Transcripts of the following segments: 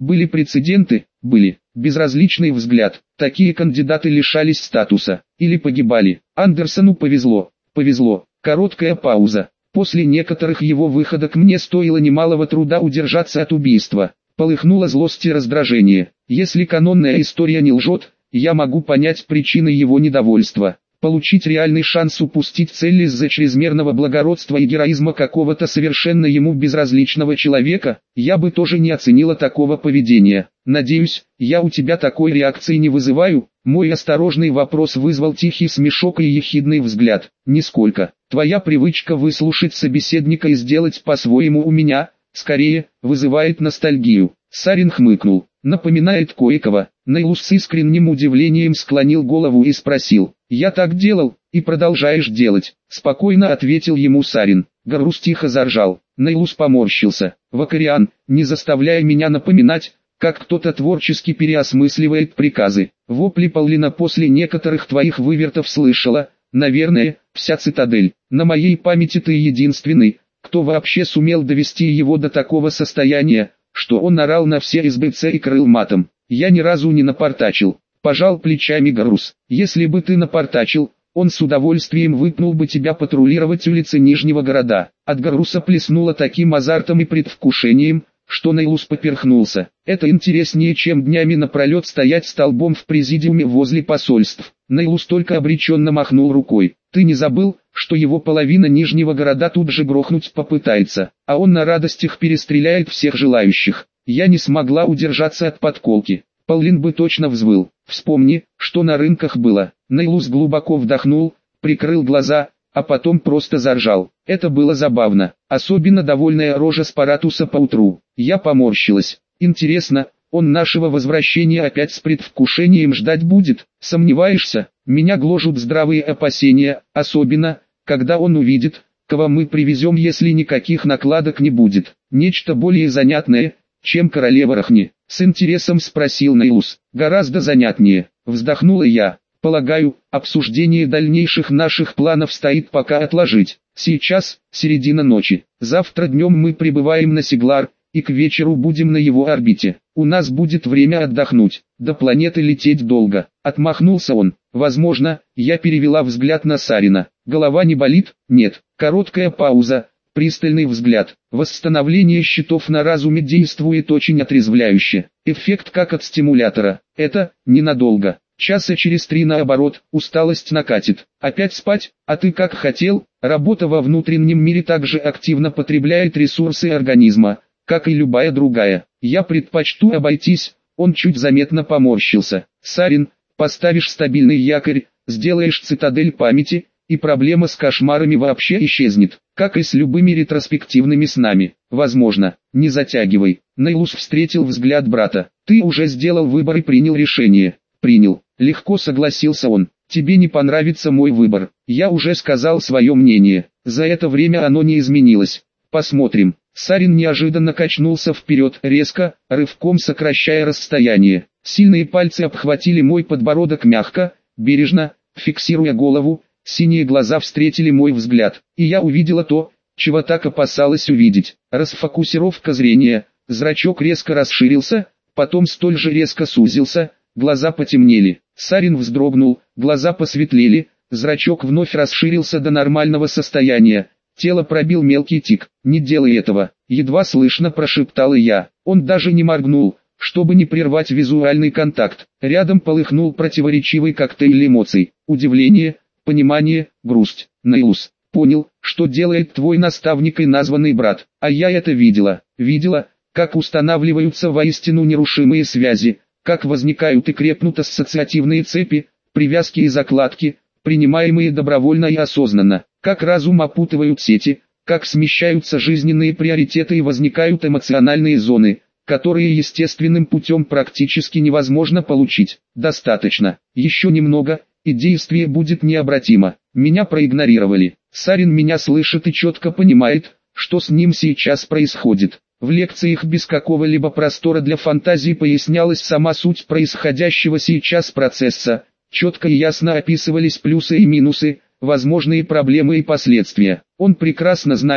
Были прецеденты? Были. Безразличный взгляд. Такие кандидаты лишались статуса. Или погибали. Андерсону повезло. Повезло. Короткая пауза. После некоторых его выходок мне стоило немалого труда удержаться от убийства. Полыхнула злость и раздражение. Если канонная история не лжет, я могу понять причины его недовольства. Получить реальный шанс упустить цель из-за чрезмерного благородства и героизма какого-то совершенно ему безразличного человека, я бы тоже не оценила такого поведения. Надеюсь, я у тебя такой реакции не вызываю? Мой осторожный вопрос вызвал тихий смешок и ехидный взгляд. Нисколько. Твоя привычка выслушать собеседника и сделать по-своему у меня, скорее, вызывает ностальгию. Сарин хмыкнул. Напоминает кое-кого. Нейлус с искренним удивлением склонил голову и спросил: «Я так делал, и продолжаешь делать?» Спокойно ответил ему Сарин. Гаррус тихо заржал. Нейлус поморщился. «Вакариан, не заставляй меня напоминать, как кто-то творчески переосмысливает приказы». Вопли Паулина после некоторых твоих вывертов слышала, наверное, вся цитадель. На моей памяти ты единственный, кто вообще сумел довести его до такого состояния, что он орал на все СБЦ и крыл матом. Я ни разу не напортачил. Пожал плечами Гаррус. Если бы ты напортачил, он с удовольствием выпнул бы тебя патрулировать улицы Нижнего города. От Гарруса плеснуло таким азартом и предвкушением, что Нейлус поперхнулся. Это интереснее, чем днями напролет стоять столбом в президиуме возле посольств. Нейлус только обреченно махнул рукой. Ты не забыл, что его половина Нижнего города тут же грохнуть попытается, а он на радостях перестреляет всех желающих. Я не смогла удержаться от подколки. Паулин бы точно взвыл. Вспомни, что на рынках было. Нейлус глубоко вдохнул, прикрыл глаза, а потом просто заржал. Это было забавно. Особенно довольная рожа Спаратуса поутру. Я поморщилась. Интересно, он нашего возвращения опять с предвкушением ждать будет? Сомневаешься? Меня гложут здравые опасения, особенно, когда он увидит, кого мы привезем, если никаких накладок не будет. Нечто более занятное, чем королева Рахни. С интересом спросил Нейлус. Гораздо занятнее. Вздохнула я. Полагаю, обсуждение дальнейших наших планов стоит пока отложить. Сейчас, середина ночи. Завтра днем мы прибываем на Сиглар, и к вечеру будем на его орбите. У нас будет время отдохнуть. До планеты лететь долго. Отмахнулся он. Возможно, я перевела взгляд на Сарина. Голова не болит? Нет. Короткая пауза. Пристальный взгляд. Восстановление щитов на разуме действует очень отрезвляюще. Эффект как от стимулятора. Это ненадолго. Часа через 3 наоборот, усталость накатит. Опять спать? А ты как хотел? Работа во внутреннем мире также активно потребляет ресурсы организма, как и любая другая. Я предпочту обойтись. Он чуть заметно поморщился. Сарин, поставишь стабильный якорь, сделаешь цитадель памяти, и проблема с кошмарами вообще исчезнет, как и с любыми ретроспективными снами. Возможно, не затягивай. Нейлус встретил взгляд брата. Ты уже сделал выбор и принял решение. Принял. Легко согласился он. Тебе не понравится мой выбор. Я уже сказал свое мнение. За это время оно не изменилось. Посмотрим. Сарин неожиданно качнулся вперед, резко, рывком сокращая расстояние. Сильные пальцы обхватили мой подбородок мягко, бережно, фиксируя голову. Синие глаза встретили мой взгляд, и я увидела то, чего так опасалась увидеть. Расфокусировка зрения, зрачок резко расширился, потом столь же резко сузился, глаза потемнели. Сарин вздрогнул, глаза посветлели, зрачок вновь расширился до нормального состояния. Тело пробил мелкий тик. «Не делай этого», — едва слышно прошептала я. Он даже не моргнул, чтобы не прервать визуальный контакт. Рядом полыхнул противоречивый коктейль эмоций. Удивление, понимание, грусть. Нейлус, понял, что делает твой наставник и названный брат. А я это видела. Видела, как устанавливаются воистину нерушимые связи, как возникают и крепнут ассоциативные цепи, привязки и закладки, принимаемые добровольно и осознанно, как разум опутывают сети, как смещаются жизненные приоритеты и возникают эмоциональные зоны, которые естественным путем практически невозможно получить. Достаточно, еще немного, и действие будет необратимо. Меня проигнорировали. Сарин меня слышит и четко понимает, что с ним сейчас происходит. В лекциях без какого-либо простора для фантазии пояснялась сама суть происходящего сейчас процесса. Четко и ясно описывались плюсы и минусы, возможные проблемы и последствия. Он прекрасно знает,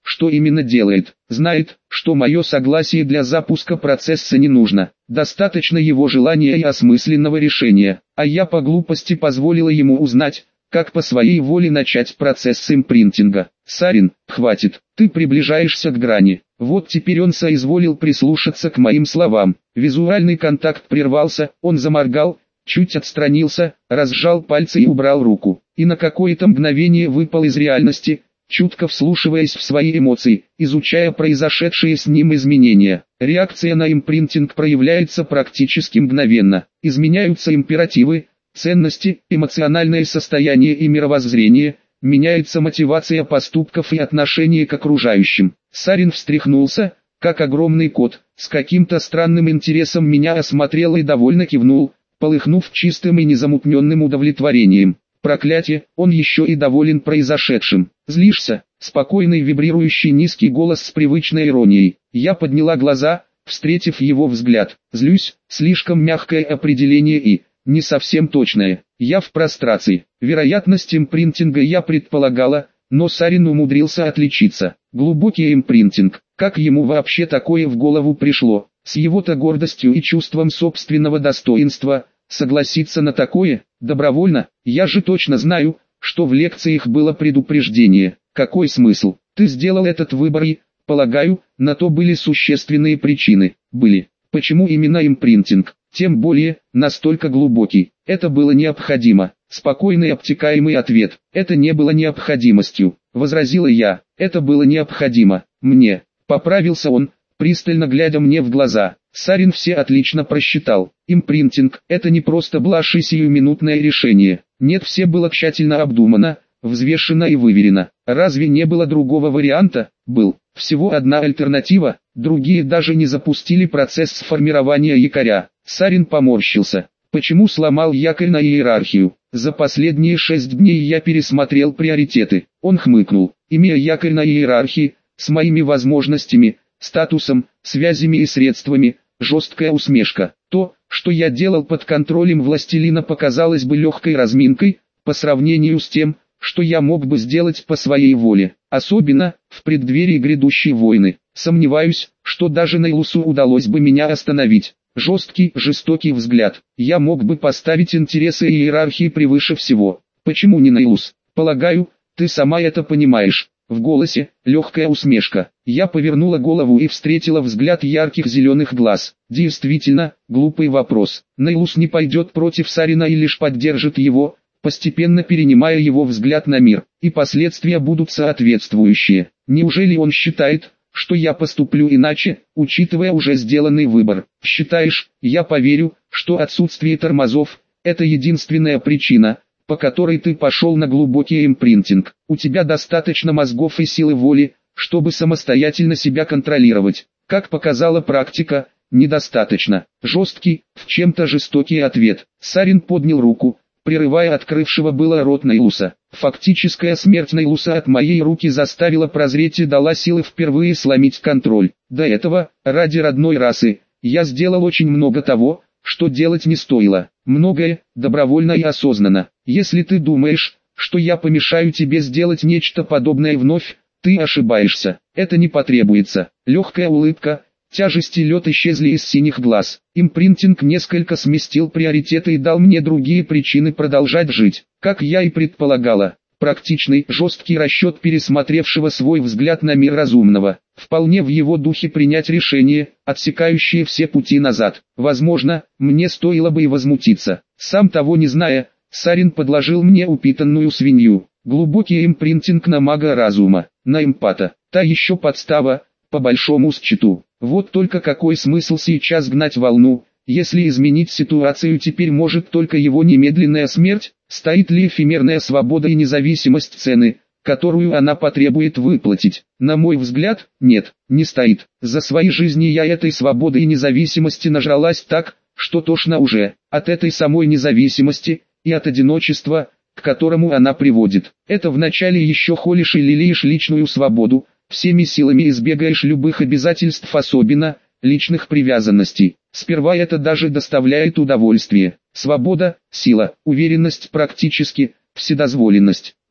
что именно делает. Знает, что мое согласие для запуска процесса не нужно. Достаточно его желания и осмысленного решения. А я по глупости позволила ему узнать, как по своей воле начать процесс импринтинга. Сарин, хватит, ты приближаешься к грани. Вот теперь он соизволил прислушаться к моим словам. Визуальный контакт прервался, он заморгал, чуть отстранился, разжал пальцы и убрал руку. И на какое-то мгновение выпал из реальности, чутко вслушиваясь в свои эмоции, изучая произошедшие с ним изменения. Реакция на импринтинг проявляется практически мгновенно. Изменяются императивы, ценности, эмоциональное состояние и мировоззрение, меняется мотивация поступков и отношение к окружающим. Сарин встряхнулся, как огромный кот, с каким-то странным интересом меня осмотрел и довольно кивнул, полыхнув чистым и незамутненным удовлетворением. Проклятие, он еще и доволен произошедшим. Злишься? Спокойный вибрирующий низкий голос с привычной иронией. Я подняла глаза, встретив его взгляд. Злюсь, слишком мягкое определение и не совсем точное. Я в прострации. Вероятность импринтинга я предполагала, но Сарин умудрился отличиться. Глубокий импринтинг. Как ему вообще такое в голову пришло? С его-то гордостью и чувством собственного достоинства, согласиться на такое, добровольно? Я же точно знаю, что в лекциях было предупреждение. Какой смысл? Ты сделал этот выбор и, полагаю, на то были существенные причины. Были. Почему именно импринтинг? Тем более, настолько глубокий. Это было необходимо. Спокойный обтекаемый ответ. Это не было необходимостью, возразила я. Это было необходимо. Мне. Поправился он, пристально глядя мне в глаза. Сарин все отлично просчитал. Импринтинг – это не просто блажь и сиюминутное решение. Нет, все было тщательно обдумано, взвешено и выверено. Разве не было другого варианта? Был. Всего одна альтернатива, другие даже не запустили процесс формирования якоря. Сарин поморщился. Почему сломал якорь на иерархию? За последние 6 дней я пересмотрел приоритеты. Он хмыкнул. Имея якорь на иерархии, с моими возможностями, статусом, связями и средствами, жесткая усмешка. То, что я делал под контролем властелина, показалось бы легкой разминкой, по сравнению с тем, что я мог бы сделать по своей воле, особенно в преддверии грядущей войны. Сомневаюсь, что даже Нейлусу удалось бы меня остановить. Жесткий, жестокий взгляд. Я мог бы поставить интересы и иерархии превыше всего. Почему не Нейлус? Полагаю, ты сама это понимаешь. В голосе легкая усмешка. Я повернула голову и встретила взгляд ярких зеленых глаз. Действительно, глупый вопрос. Нейлус не пойдет против Сарина и лишь поддержит его, постепенно перенимая его взгляд на мир, и последствия будут соответствующие. Неужели он считает, что я поступлю иначе, учитывая уже сделанный выбор? Считаешь, я поверю, что отсутствие тормозов – это единственная причина, по которой ты пошел на глубокий импринтинг. У тебя достаточно мозгов и силы воли, чтобы самостоятельно себя контролировать. Как показала практика, недостаточно. Жесткий, в чем-то жестокий ответ. Сарин поднял руку, прерывая открывшего было рот Нейлуса. Фактическая смерть Нейлуса от моей руки заставила прозреть и дала силы впервые сломить контроль. До этого, ради родной расы, я сделал очень много того, что делать не стоило. Многое, добровольно и осознанно. Если ты думаешь, что я помешаю тебе сделать нечто подобное вновь, ты ошибаешься. Это не потребуется. Легкая улыбка, тяжесть и лед исчезли из синих глаз. Импринтинг несколько сместил приоритеты и дал мне другие причины продолжать жить. Как я и предполагала, практичный, жесткий расчет пересмотревшего свой взгляд на мир разумного. Вполне в его духе принять решение, отсекающее все пути назад. Возможно, мне стоило бы и возмутиться. Сам того не зная, Сарин подложил мне упитанную свинью. Глубокий импринтинг на мага разума, на эмпата. Та еще подстава, по большому счету. Вот только какой смысл сейчас гнать волну, если изменить ситуацию теперь может только его немедленная смерть? Стоит ли эфемерная свобода и независимость цены, которую она потребует выплатить? На мой взгляд, нет, не стоит. За свои жизни я этой свободы и независимости нажралась так, что тошно уже, от этой самой независимости, и от одиночества, к которому она приводит. Это вначале еще холишь и лелеешь личную свободу, всеми силами избегаешь любых обязательств, особенно личных привязанностей. Сперва это даже доставляет удовольствие. Свобода, сила, уверенность, практически вседозволенность.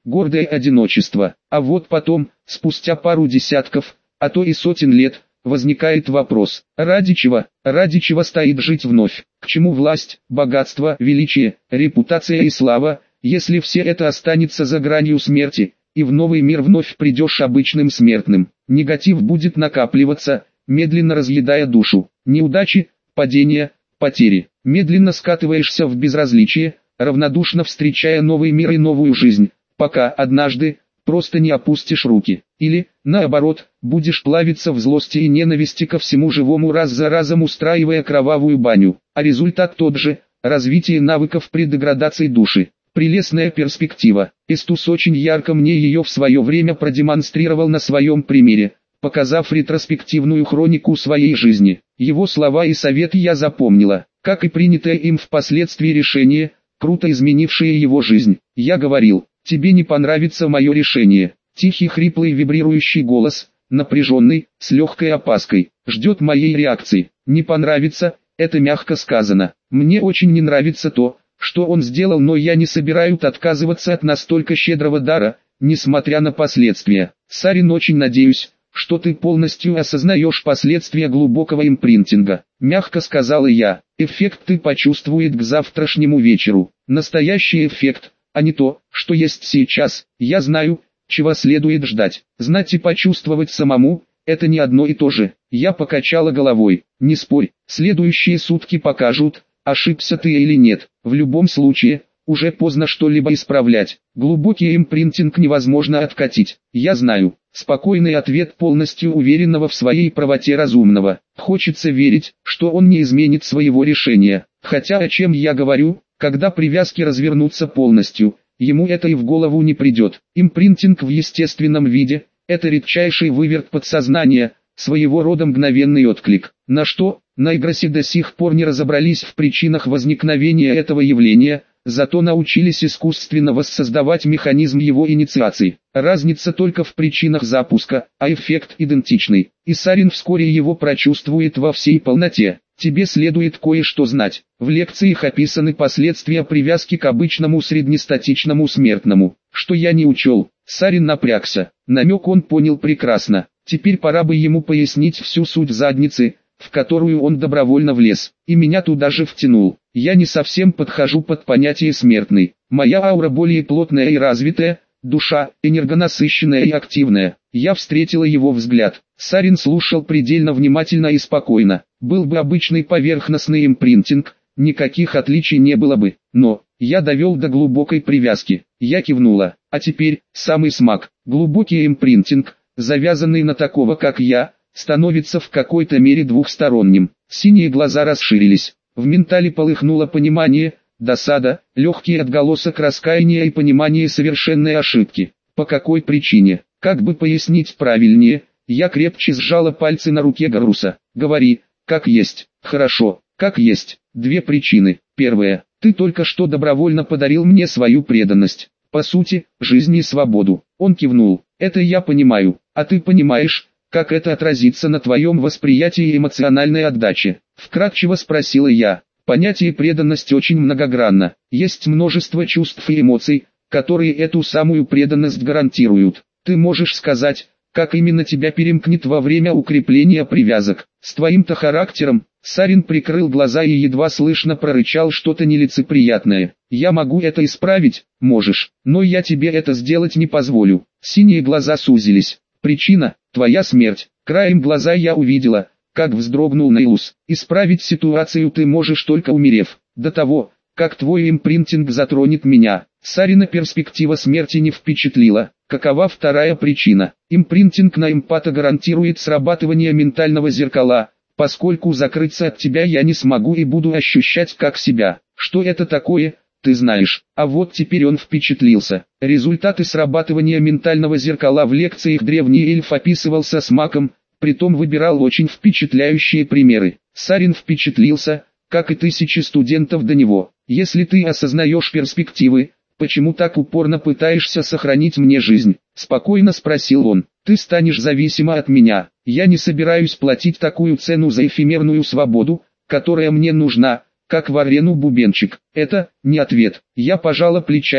гордое одиночество. А вот потом, спустя пару десятков, а то и сотен лет, возникает вопрос, ради чего стоит жить вновь, к чему власть, богатство, величие, репутация и слава, если все это останется за гранью смерти, и в новый мир вновь придешь обычным смертным. Негатив будет накапливаться, медленно разъедая душу. Неудачи, падения, потери. Медленно скатываешься в безразличие, равнодушно встречая новый мир и новую жизнь, пока однажды просто не опустишь руки. Или, наоборот, будешь плавиться в злости и ненависти ко всему живому, раз за разом устраивая кровавую баню. А результат тот же – развитие навыков при деградации души. Прелестная перспектива. Эстус очень ярко мне ее в свое время продемонстрировал на своем примере, показав ретроспективную хронику своей жизни. Его слова и советы я запомнила, как и принятое им впоследствии решение, круто изменившее его жизнь. Я говорил, тебе не понравится мое решение. Тихий хриплый вибрирующий голос, напряженный, с легкой опаской, ждет моей реакции. Не понравится, это мягко сказано. Мне очень не нравится то, что он сделал, но я не собираюсь отказываться от настолько щедрого дара, несмотря на последствия. Сарин, очень надеюсь, что ты полностью осознаешь последствия глубокого импринтинга. Мягко сказала я, эффект ты почувствуешь к завтрашнему вечеру. Настоящий эффект, а не то, что есть сейчас. Я знаю, чего следует ждать. Знать и почувствовать самому – это не одно и то же. Я покачала головой. Не спорь, следующие сутки покажут, ошибся ты или нет. В любом случае, уже поздно что-либо исправлять. Глубокий импринтинг невозможно откатить. Я знаю. Спокойный ответ полностью уверенного в своей правоте разумного. Хочется верить, что он не изменит своего решения. Хотя о чем я говорю, когда привязки развернутся полностью, ему это и в голову не придет. Импринтинг в естественном виде – это редчайший выверт подсознания, своего рода мгновенный отклик. На что, на Игросе до сих пор не разобрались в причинах возникновения этого явления, зато научились искусственно воссоздавать механизм его инициации. Разница только в причинах запуска, а эффект идентичный. И Сарин вскоре его прочувствует во всей полноте. Тебе следует кое-что знать. В лекциях описаны последствия привязки к обычному среднестатичному смертному. Что я не учел. Сарин напрягся. Намек он понял прекрасно. Теперь пора бы ему пояснить всю суть задницы, в которую он добровольно влез, и меня туда же втянул. Я не совсем подхожу под понятие смертный. Моя аура более плотная и развитая, душа энергонасыщенная и активная. Я встретила его взгляд. Сарин слушал предельно внимательно и спокойно. Был бы обычный поверхностный импринтинг, никаких отличий не было бы. Но я довел до глубокой привязки. Я кивнула. А теперь самый смак. Глубокий импринтинг, завязанный на такого как я, становится в какой-то мере двухсторонним. Синие глаза расширились. В ментале полыхнуло понимание, досада, легкий отголосок раскаяния и понимание совершенной ошибки. По какой причине? Как бы пояснить правильнее? Я крепче сжала пальцы на руке Гаруса. Говори, как есть. Хорошо, как есть. Две причины. Первая. Ты только что добровольно подарил мне свою преданность. По сути, жизнь и свободу. Он кивнул. Это я понимаю. А ты понимаешь, как это отразится на твоем восприятии и эмоциональной отдаче? Вкратчиво спросила я. Понятие преданности очень многогранно. Есть множество чувств и эмоций, которые эту самую преданность гарантируют. Ты можешь сказать, как именно тебя перемкнет во время укрепления привязок. С твоим-то характером. Сарин прикрыл глаза и едва слышно прорычал что-то нелицеприятное. Я могу это исправить? Можешь, но я тебе это сделать не позволю. Синие глаза сузились. Причина – твоя смерть. Краем глаза я увидела, как вздрогнул Нейлус. Исправить ситуацию ты можешь только умерев. До того, как твой импринтинг затронет меня. Сарина перспектива смерти не впечатлила. Какова вторая причина? Импринтинг на эмпата гарантирует срабатывание ментального зеркала, поскольку закрыться от тебя я не смогу и буду ощущать как себя. Что это такое, ты знаешь. А вот теперь он впечатлился. Результаты срабатывания ментального зеркала в лекциях древний эльф описывал со смаком, притом выбирал очень впечатляющие примеры. Сарин впечатлился, как и тысячи студентов до него. Если ты осознаешь перспективы, почему так упорно пытаешься сохранить мне жизнь? Спокойно спросил он. Ты станешь зависима от меня. Я не собираюсь платить такую цену за эфемерную свободу, которая мне нужна, как Варену бубенчик. Это не ответ. Я пожала плечами,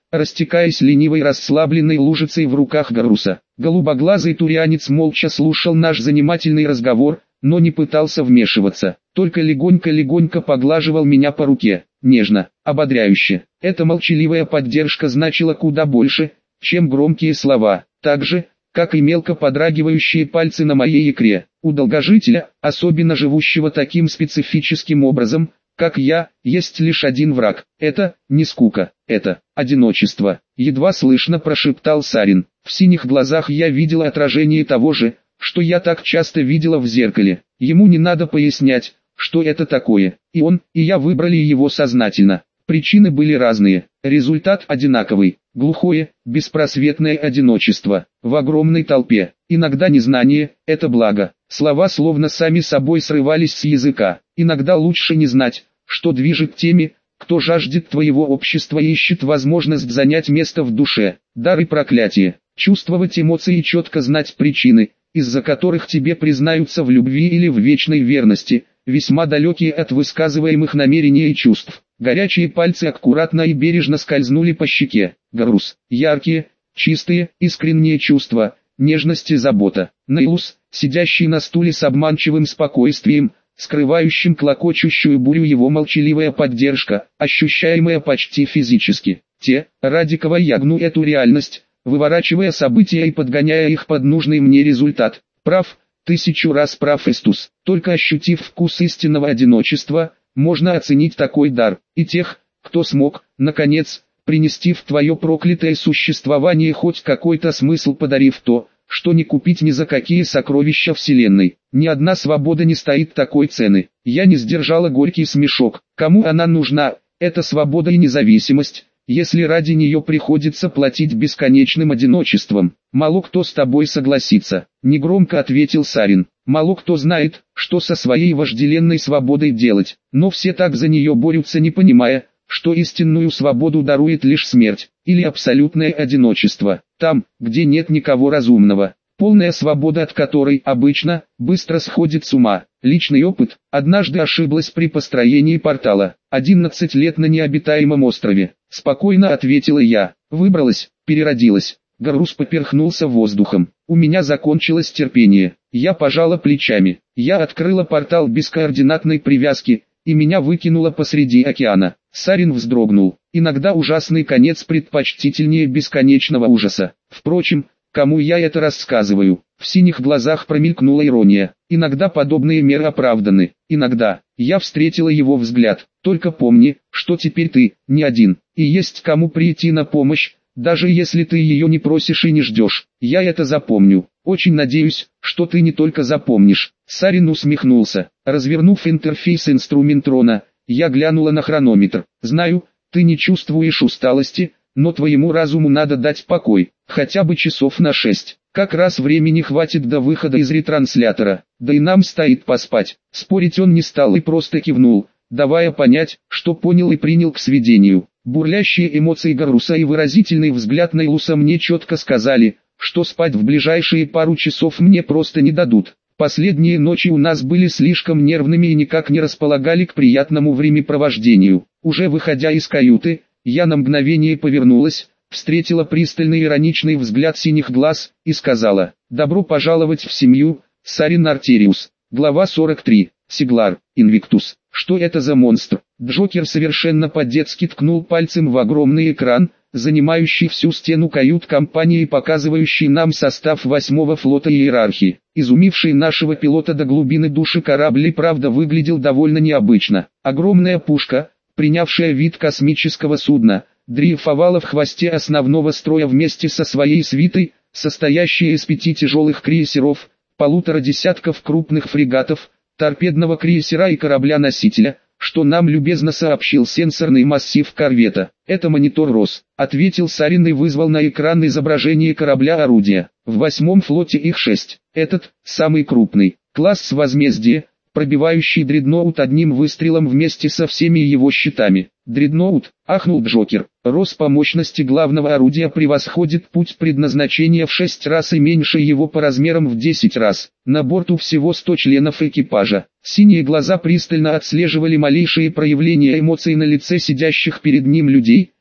растекаясь ленивой расслабленной лужицей в руках Гарруса. Голубоглазый турианец молча слушал наш занимательный разговор, но не пытался вмешиваться, только легонько-легонько поглаживал меня по руке, нежно, ободряюще. Эта молчаливая поддержка значила куда больше, чем громкие слова, так же, как и мелко подрагивающие пальцы на моей икре. У долгожителя, особенно живущего таким специфическим образом, как я, есть лишь один враг. Это не скука, это одиночество. Едва слышно прошептал Сарин. В синих глазах я видела отражение того же, что я так часто видела в зеркале. Ему не надо пояснять, что это такое. И он, и я выбрали его сознательно. Причины были разные, результат одинаковый. Глухое, беспросветное одиночество. В огромной толпе. Иногда незнание – это благо. Слова словно сами собой срывались с языка. Иногда лучше не знать, что движет теми, кто жаждет твоего общества и ищет возможность занять место в душе. Дар и проклятие. Чувствовать эмоции и четко знать причины, из-за которых тебе признаются в любви или в вечной верности, весьма далекие от высказываемых намерений и чувств. Горячие пальцы аккуратно и бережно скользнули по щеке. Гаррус. Яркие, чистые, искренние чувства, нежность и забота. Нейлус, сидящий на стуле с обманчивым спокойствием, скрывающим клокочущую бурю его молчаливая поддержка, ощущаемая почти физически. Те, ради кого я гну эту реальность, выворачивая события и подгоняя их под нужный мне результат. Прав, 1000 раз прав Эстус. Только ощутив вкус истинного одиночества, можно оценить такой дар. И тех, кто смог, наконец, принести в твое проклятое существование хоть какой-то смысл, подарив то, что не купить ни за какие сокровища вселенной. Ни одна свобода не стоит такой цены. Я не сдержала горький смешок. Кому она нужна, эта свобода и независимость, если ради нее приходится платить бесконечным одиночеством? Мало кто с тобой согласится, негромко ответил Сарин. Мало кто знает, что со своей вожделенной свободой делать, но все так за нее борются, не понимая, что истинную свободу дарует лишь смерть, или абсолютное одиночество, там, где нет никого разумного. Полная свобода, от которой, обычно, быстро сходит с ума. Личный опыт. Однажды ошиблась при построении портала. 11 лет на необитаемом острове. Спокойно ответила я. Выбралась, переродилась. Гаррус поперхнулся воздухом. У меня закончилось терпение. Я пожала плечами. Я открыла портал без координатной привязки, и меня выкинуло посреди океана. Сарин вздрогнул. Иногда ужасный конец предпочтительнее бесконечного ужаса. Впрочем, кому я это рассказываю? В синих глазах промелькнула ирония. Иногда подобные меры оправданы. Иногда. Я встретила его взгляд. Только помни, что теперь ты не один, и есть кому прийти на помощь, даже если ты ее не просишь и не ждешь. Я это запомню. Очень надеюсь, что ты не только запомнишь. Сарин усмехнулся. Развернув интерфейс инструментрона, я глянула на хронометр. Знаю, ты не чувствуешь усталости, но твоему разуму надо дать покой, хотя бы часов на 6. Как раз времени хватит до выхода из ретранслятора, да и нам стоит поспать. Спорить он не стал и просто кивнул, давая понять, что понял и принял к сведению. Бурлящие эмоции Гарруса и выразительный взгляд Нейлуса мне четко сказали, что спать в ближайшие пару часов мне просто не дадут. Последние ночи у нас были слишком нервными и никак не располагали к приятному времяпровождению. Уже выходя из каюты, я на мгновение повернулась, встретила пристальный ироничный взгляд синих глаз и сказала: «Добро пожаловать в семью, Сарин Артериус». Глава 43. Сиглар, Инвиктус. Что это за монстр? Джокер совершенно по-детски ткнул пальцем в огромный экран, занимающий всю стену кают-компании и показывающий нам состав 8-го флота иерархии. Изумивший нашего пилота до глубины души корабль и правда выглядел довольно необычно. Огромная пушка, принявшая вид космического судна, дрейфовала в хвосте основного строя вместе со своей свитой, состоящей из 5 тяжелых крейсеров, 1,5 десятков крупных фрегатов, торпедного крейсера и корабля-носителя, что нам любезно сообщил сенсорный массив корвета. «Это монитор РОС», — ответил Сарин и вызвал на экран изображение корабля-орудия. В 8-м флоте их 6. Этот, самый крупный, класс «Возмездие», пробивающий дредноут одним выстрелом вместе со всеми его щитами. «Дредноут», — ахнул Джокер. «РОС по мощности главного орудия превосходит путь предназначения в 6 раз и меньше его по размерам в 10 раз. На борту всего 100 членов экипажа». Синие глаза пристально отслеживали малейшие проявления эмоций на лице сидящих перед ним людей,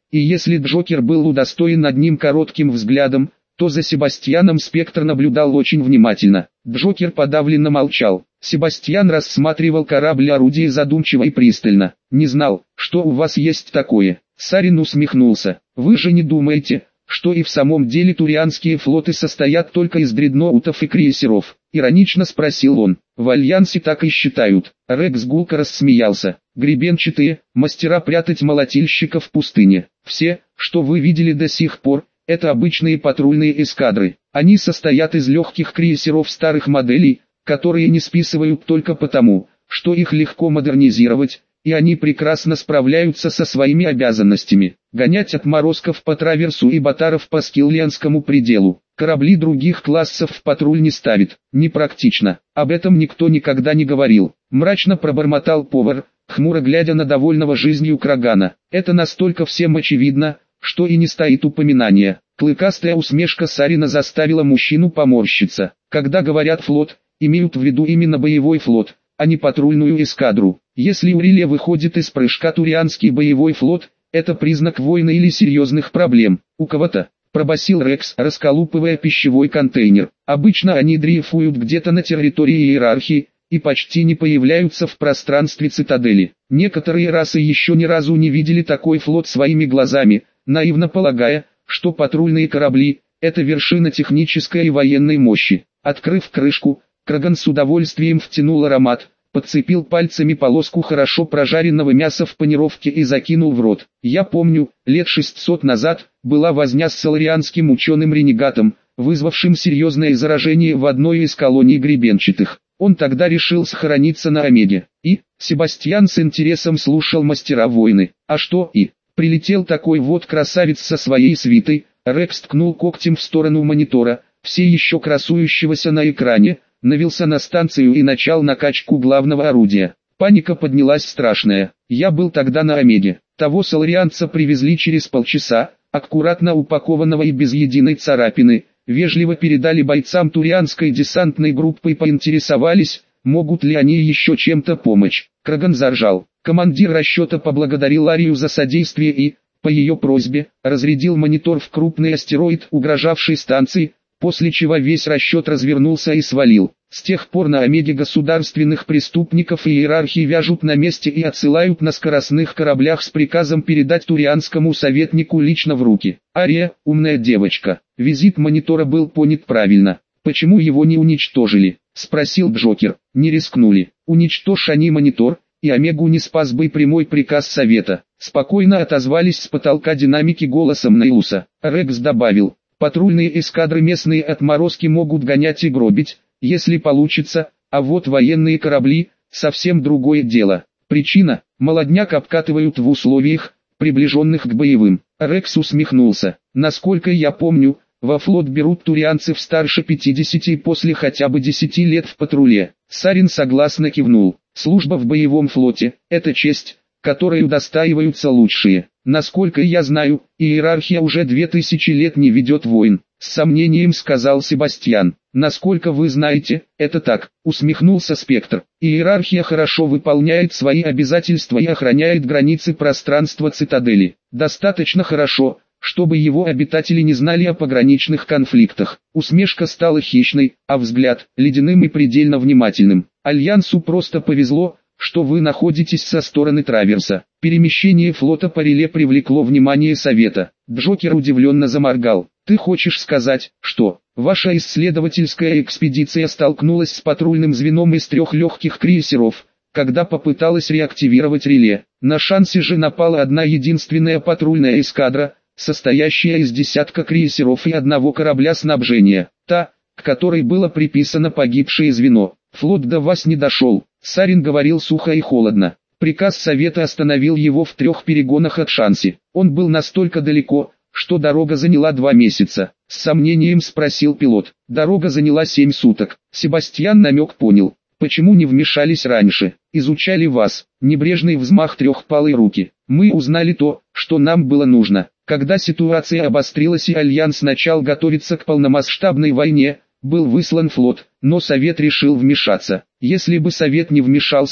и если Джокер был удостоен одним коротким взглядом, то за Себастьяном Спектр наблюдал очень внимательно. Джокер подавленно молчал. Себастьян рассматривал корабль-орудие задумчиво и пристально. «Не знал, что у вас есть такое». Сарин усмехнулся. «Вы же не думаете, что и в самом деле турианские флоты состоят только из дредноутов и крейсеров?» Иронично спросил он. «В Альянсе так и считают». Рекс гулко рассмеялся. «Гребенчатые, мастера прятать молотильщиков в пустыне. Все, что вы видели до сих пор, это обычные патрульные эскадры. Они состоят из легких крейсеров старых моделей, которые не списывают только потому, что их легко модернизировать, и они прекрасно справляются со своими обязанностями. Гонять отморозков по Траверсу и Батаров по Скиллианскому пределу. Корабли других классов в патруль не ставит. Непрактично. Об этом никто никогда не говорил. Мрачно пробормотал повар, хмуро глядя на довольного жизнью Крагана. Это настолько всем очевидно, что и не стоит упоминания. Клыкастая усмешка Сарина заставила мужчину поморщиться. Когда говорят флот, имеют в виду именно боевой флот, а не патрульную эскадру. Если у Риле выходит из прыжка турианский боевой флот, это признак войны или серьезных проблем. У кого-то, пробасил Рекс, расколупывая пищевой контейнер. Обычно они дрейфуют где-то на территории иерархии, и почти не появляются в пространстве цитадели. Некоторые расы еще ни разу не видели такой флот своими глазами, наивно полагая, что патрульные корабли – это вершина технической и военной мощи. Открыв крышку, Краган с удовольствием втянул аромат, подцепил пальцами полоску хорошо прожаренного мяса в панировке и закинул в рот. Я помню, лет 600 назад, была возня с соларианским ученым-ренегатом, вызвавшим серьезное заражение в одной из колоний гребенчатых. Он тогда решил схорониться на Омеге. И, Себастьян с интересом слушал мастера войны. А что и? Прилетел такой вот красавец со своей свитой. Рекс ткнул когтем в сторону монитора, все еще красующегося на экране, навелся на станцию и начал накачку главного орудия. Паника поднялась страшная. Я был тогда на Омеге. Того соларианца привезли через полчаса, аккуратно упакованного и без единой царапины. Вежливо передали бойцам турианской десантной группы и поинтересовались, могут ли они еще чем-то помочь. Краган заржал. Командир расчета поблагодарил Арию за содействие и, по ее просьбе, разрядил монитор в крупный астероид, угрожавший станции, после чего весь расчет развернулся и свалил. С тех пор на Омеге государственных преступников и иерархии вяжут на месте и отсылают на скоростных кораблях с приказом передать турианскому советнику лично в руки. Ария, умная девочка. Визит монитора был понят правильно. «Почему его не уничтожили?» – спросил Джокер. «Не рискнули. Уничтожь они монитор, и Омегу не спас бы прямой приказ совета». Спокойно отозвались с потолка динамики голосом Нейлуса. Рекс добавил. «Патрульные эскадры местные отморозки могут гонять и гробить, если получится, а вот военные корабли – совсем другое дело. Причина – молодняк обкатывают в условиях, приближенных к боевым». Рекс усмехнулся. «Насколько я помню, во флот берут турианцев старше 50 и после хотя бы 10 лет в патруле». Сарин согласно кивнул. «Служба в боевом флоте – это честь, которой удостаиваются лучшие. Насколько я знаю, иерархия уже 2000 лет не ведет войн», — с сомнением сказал Себастьян. «Насколько вы знаете, это так», — усмехнулся Спектр. «Иерархия хорошо выполняет свои обязательства и охраняет границы пространства цитадели. Достаточно хорошо, чтобы его обитатели не знали о пограничных конфликтах». Усмешка стала хищной, а взгляд — ледяным и предельно внимательным. «Альянсу просто повезло, что вы находитесь со стороны Траверса». Перемещение флота по Риле привлекло внимание Совета. Джокер удивленно заморгал. «Ты хочешь сказать, что ваша исследовательская экспедиция столкнулась с патрульным звеном из 3 легких крейсеров, когда попыталась реактивировать Риле? На шансе же напала одна единственная патрульная эскадра, состоящая из десятка крейсеров и одного корабля снабжения, та, к которой было приписано погибшее звено. Флот до вас не дошел». Сарин говорил сухо и холодно. Приказ Совета остановил его в 3 перегонах от Шанси. Он был настолько далеко, что дорога заняла 2 месяца. С сомнением спросил пилот. «Дорога заняла 7 суток». Себастьян намек понял. «Почему не вмешались раньше? Изучали вас». Небрежный взмах трехпалой руки. «Мы узнали то, что нам было нужно. Когда ситуация обострилась и Альянс начал готовиться к полномасштабной войне, был выслан флот, но Совет решил вмешаться. Если бы Совет не вмешался,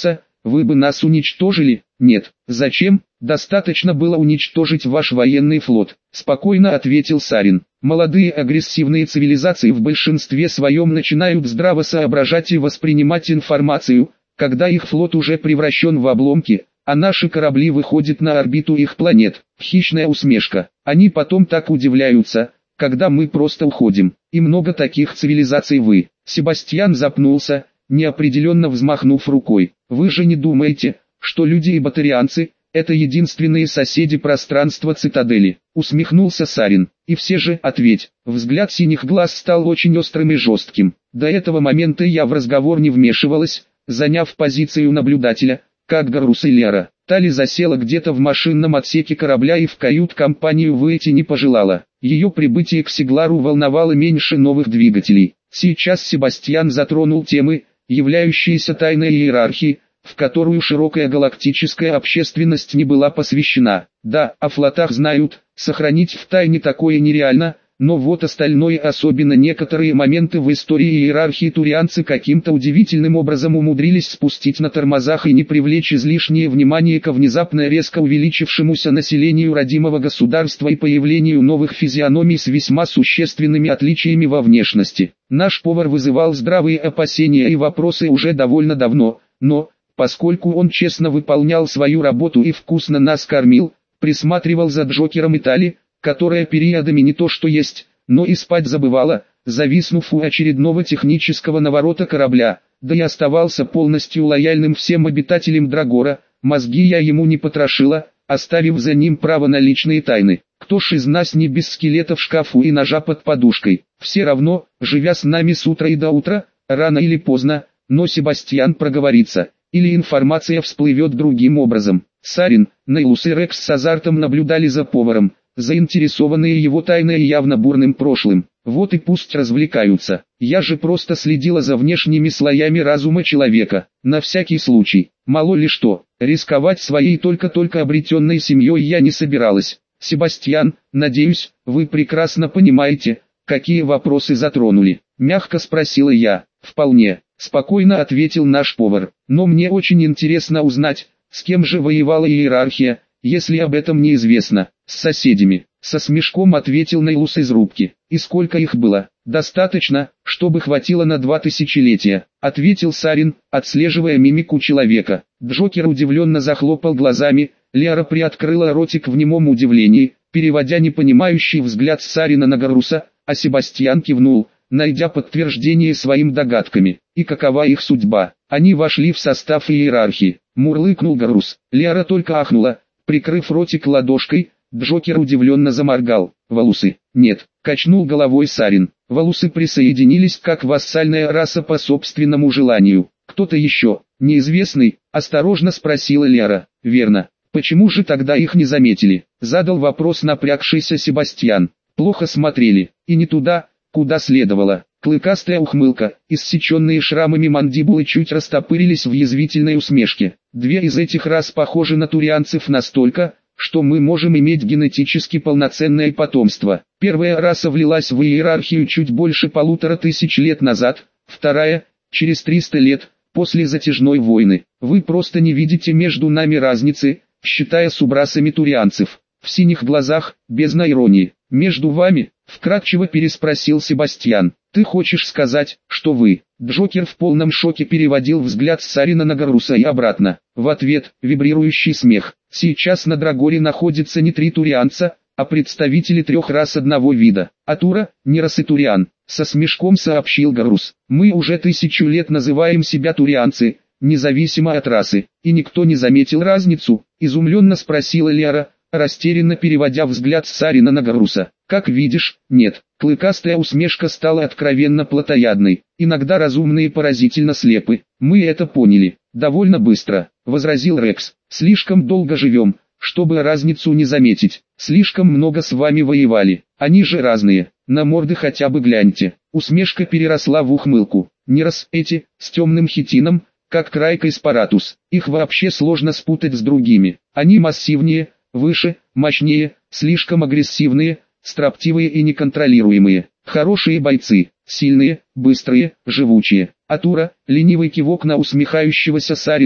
вы бы нас уничтожили? Нет. Зачем? Достаточно было уничтожить ваш военный флот, спокойно ответил Сарин. Молодые агрессивные цивилизации в большинстве своем начинают здраво соображать и воспринимать информацию, когда их флот уже превращен в обломки, а наши корабли выходят на орбиту их планет. Хищная усмешка. Они потом так удивляются, когда мы просто уходим. И много таких цивилизаций вы. Себастьян запнулся, неопределенно взмахнув рукой. Вы же не думаете, что люди и батарианцы – это единственные соседи пространства цитадели? Усмехнулся Сарин. И все же, ответь. Взгляд синих глаз стал очень острым и жестким. До этого момента я в разговор не вмешивалась, заняв позицию наблюдателя, как Гарус и Лера. Тали засела где-то в машинном отсеке корабля и в кают-компанию выйти не пожелала. Ее прибытие к Сиглару волновало меньше новых двигателей. Сейчас Себастьян затронул темы, являющиеся тайной иерархией, в которую широкая галактическая общественность не была посвящена. Да, о флотах знают, сохранить в тайне такое нереально, но вот остальное, особенно некоторые моменты в истории иерархии турианцы каким-то удивительным образом умудрились спустить на тормозах и не привлечь излишнее внимание ко внезапно резко увеличившемуся населению родимого государства и появлению новых физиономий с весьма существенными отличиями во внешности. Наш повар вызывал здравые опасения и вопросы уже довольно давно, но, поскольку он честно выполнял свою работу и вкусно нас кормил, присматривал за Джокером и Тали, которая периодами не то что есть, но и спать забывала, зависнув у очередного технического наворота корабля, да и оставался полностью лояльным всем обитателям Драгора, мозги я ему не потрошила, оставив за ним право на личные тайны. Кто ж из нас не без скелета в шкафу и ножа под подушкой? Все равно, живя с нами с утра и до утра, рано или поздно, но Себастьян проговорится, или информация всплывет другим образом. Сарин, Нейлус и Рекс с азартом наблюдали за поваром, заинтересованные его тайной и явно бурным прошлым. Вот и пусть развлекаются. Я же просто следила за внешними слоями разума человека, на всякий случай. Мало ли что, рисковать своей только-только обретенной семьей я не собиралась. Себастьян, надеюсь, вы прекрасно понимаете, какие вопросы затронули. Мягко спросила я. Вполне, спокойно ответил наш повар. Но мне очень интересно узнать, с кем же воевала иерархия, если об этом неизвестно. С соседями, со смешком ответил Нейлус из рубки. И сколько их было? Достаточно, чтобы хватило на 2 тысячелетия, ответил Сарин, отслеживая мимику человека. Джокер удивленно захлопал глазами, Лера приоткрыла ротик в немом удивлении, переводя непонимающий взгляд Сарина на Гаруса, а Себастьян кивнул, найдя подтверждение своим догадками. И какова их судьба? Они вошли в состав иерархии, мурлыкнул Гарус. Лера только ахнула, прикрыв ротик ладошкой. Джокер удивленно заморгал. Валусы? Нет, качнул головой Сарин. Валусы присоединились как вассальная раса по собственному желанию. Кто-то еще, неизвестный, осторожно спросила Лера. Верно. Почему же тогда их не заметили? Задал вопрос напрягшийся Себастьян. Плохо смотрели, и не туда, куда следовало. Клыкастая ухмылка, иссеченные шрамами мандибулы чуть растопырились в язвительной усмешке. 2 из этих рас похожи на турианцев настолько, что мы можем иметь генетически полноценное потомство. Первая раса влилась в иерархию чуть больше 1500 лет назад, вторая – через 300 лет, после затяжной войны. Вы просто не видите между нами разницы, считая субрасами турианцев. В синих глазах, бездна иронии. Между вами, вкратчиво переспросил Себастьян. Ты хочешь сказать, что вы? Джокер в полном шоке переводил взгляд с Сарина на Гаруса и обратно. В ответ, вибрирующий смех. Сейчас на Драгоре находится не 3 турианца, а представители 3 рас одного вида. Атура, Нерас и Туриан. Со смешком сообщил Гарус. Мы уже 1000 лет называем себя турианцы, независимо от расы. И никто не заметил разницу? Изумленно спросила Лера, растерянно переводя взгляд с Сарина на Гаруса. Как видишь, нет. Клыкастая усмешка стала откровенно плотоядной. Иногда разумные поразительно слепы. Мы это поняли. Довольно быстро, возразил Рекс. Слишком долго живем, чтобы разницу не заметить. Слишком много с вами воевали. Они же разные. На морды хотя бы гляньте. Усмешка переросла в ухмылку. Не раз эти, с темным хитином, как Крайка и Спаратус. Их вообще сложно спутать с другими. Они массивнее, выше, мощнее, слишком агрессивные, строптивые и неконтролируемые. Хорошие бойцы, сильные, быстрые, живучие. Атура, ленивый кивок на усмехающегося Сарина,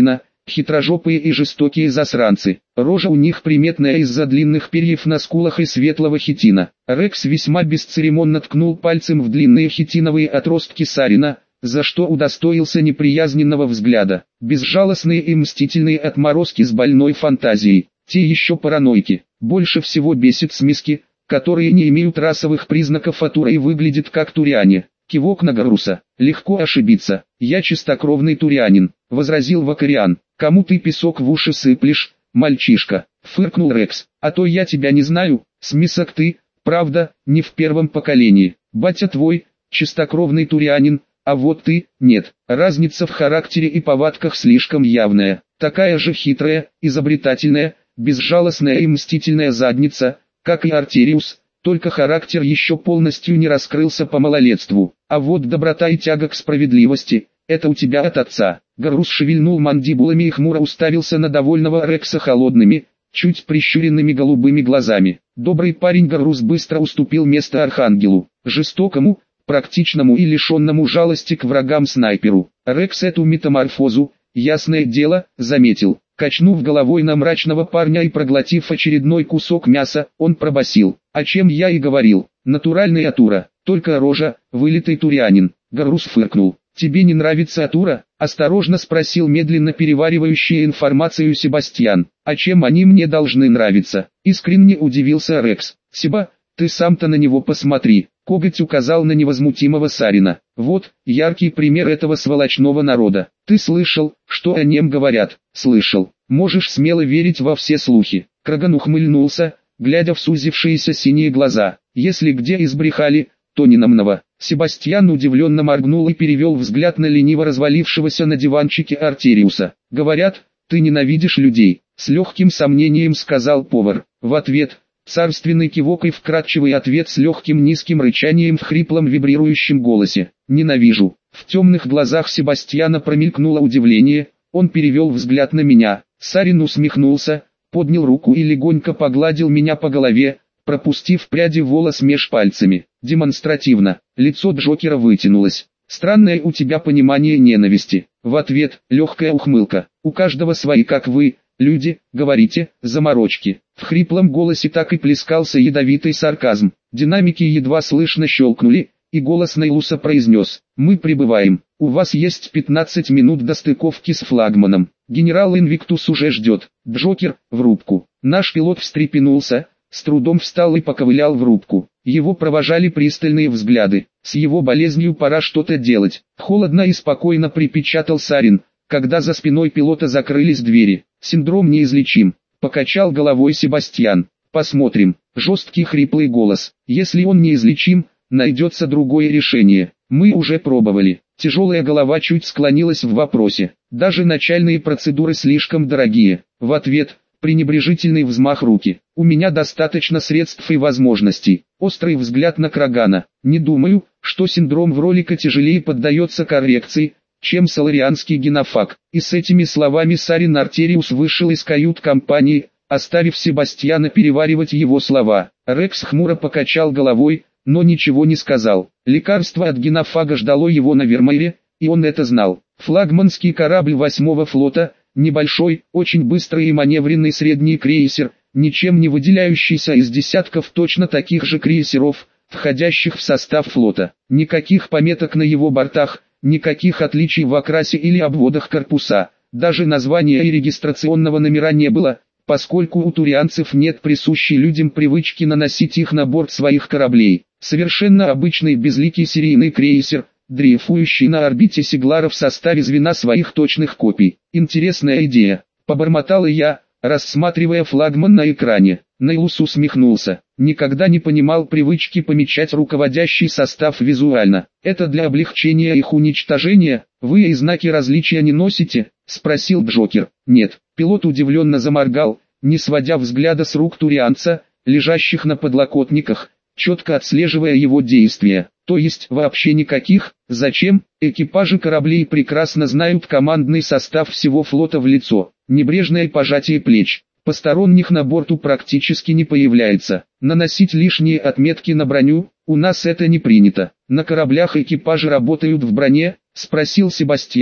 хитрожопые и жестокие засранцы. Рожа у них приметная из-за длинных перьев на скулах и светлого хитина. Рекс весьма бесцеремонно ткнул пальцем в длинные хитиновые отростки Сарина, за что удостоился неприязненного взгляда. Безжалостные и мстительные отморозки с больной фантазией. Те еще параноики. Больше всего бесит смески, которые не имеют расовых признаков Атура и выглядят как туриане. Кивок на Гарруса. Легко ошибиться. Я чистокровный турианин, возразил Вакариан. Кому ты песок в уши сыплешь, мальчишка? Фыркнул Рекс. А то я тебя не знаю, смесок ты, правда, не в первом поколении. Батя твой, чистокровный турианин, а вот ты, нет. Разница в характере и повадках слишком явная. Такая же хитрая, изобретательная, безжалостная и мстительная задница, как и Артериус, только характер еще полностью не раскрылся по малолетству. А вот доброта и тяга к справедливости – это у тебя от отца. Гаррус шевельнул мандибулами и хмуро уставился на довольного Рекса холодными, чуть прищуренными голубыми глазами. Добрый парень Гаррус быстро уступил место Архангелу, жестокому, практичному и лишенному жалости к врагам снайперу. Рекс эту метаморфозу, ясное дело, заметил. Качнув головой на мрачного парня и проглотив очередной кусок мяса, он пробасил. О чем я и говорил, натуральный Атура, только рожа, вылитый турианин. Гаррус фыркнул. Тебе не нравится Атура? Осторожно спросил медленно переваривающий информацию Себастьян. А чем они мне должны нравиться? Искренне удивился Рекс. Себа, ты сам-то на него посмотри. Коготь указал на невозмутимого Сарина. Вот, яркий пример этого сволочного народа. Ты слышал, что о нем говорят? Слышал. Можешь смело верить во все слухи. Краган ухмыльнулся, глядя в сузившиеся синие глаза. Если где избрехали, то не намного. Себастьян удивленно моргнул и перевел взгляд на лениво развалившегося на диванчике Артериуса. Говорят, ты ненавидишь людей. С легким сомнением сказал повар. В ответ царственный кивок и вкрадчивый ответ с легким низким рычанием в хриплом вибрирующем голосе. «Ненавижу». В темных глазах Себастьяна промелькнуло удивление, он перевел взгляд на меня. Сарин усмехнулся, поднял руку и легонько погладил меня по голове, пропустив пряди волос меж пальцами. Демонстративно, лицо Джокера вытянулось. «Странное у тебя понимание ненависти». В ответ, легкая ухмылка. «У каждого свои, как вы, люди, говорите, заморочки». В хриплом голосе так и плескался ядовитый сарказм. Динамики едва слышно щелкнули, и голос Нейлуса произнес: «Мы прибываем. У вас есть 15 минут до стыковки с флагманом. Генерал Инвиктус уже ждет». Джокер, в рубку. Наш пилот встрепенулся, с трудом встал и поковылял в рубку. Его провожали пристальные взгляды. С его болезнью пора что-то делать. Холодно и спокойно припечатал Сарин, когда за спиной пилота закрылись двери. «Синдром неизлечим», — покачал головой Себастьян. «Посмотрим». Жесткий хриплый голос. «Если он неизлечим, найдется другое решение. Мы уже пробовали». Тяжелая голова чуть склонилась в вопросе. «Даже начальные процедуры слишком дорогие». В ответ пренебрежительный взмах руки. «У меня достаточно средств и возможностей». Острый взгляд на Крагана. «Не думаю, что синдром Вролика тяжелее поддается коррекции, чем соларианский генофаг». И с этими словами Сарин Артериус вышел из кают-компании, оставив Себастьяна переваривать его слова. Рекс хмуро покачал головой, но ничего не сказал. Лекарство от генофага ждало его на Вермеере, и он это знал. Флагманский корабль 8-го флота, небольшой, очень быстрый и маневренный средний крейсер, ничем не выделяющийся из десятков точно таких же крейсеров, входящих в состав флота. Никаких пометок на его бортах, никаких отличий в окрасе или обводах корпуса, даже названия и регистрационного номера не было, поскольку у турианцев нет присущей людям привычки наносить их на борт своих кораблей. Совершенно обычный безликий серийный крейсер, дрейфующий на орбите Сиглара в составе звена своих точных копий. «Интересная идея», — побормотал я, рассматривая флагман на экране. Нейлус усмехнулся. «Никогда не понимал привычки помечать руководящий состав визуально. Это для облегчения их уничтожения? Вы и знаки различия не носите?» — спросил Джокер. «Нет». Пилот удивленно заморгал, не сводя взгляда с рук турианца, лежащих на подлокотниках, четко отслеживая его действия. «То есть вообще никаких? Зачем? Экипажи кораблей прекрасно знают командный состав всего флота в лицо». Небрежное пожатие плеч. «Посторонних на борту практически не появляется. Наносить лишние отметки на броню, у нас это не принято». «На кораблях экипажи работают в броне?» — спросил Себастьян,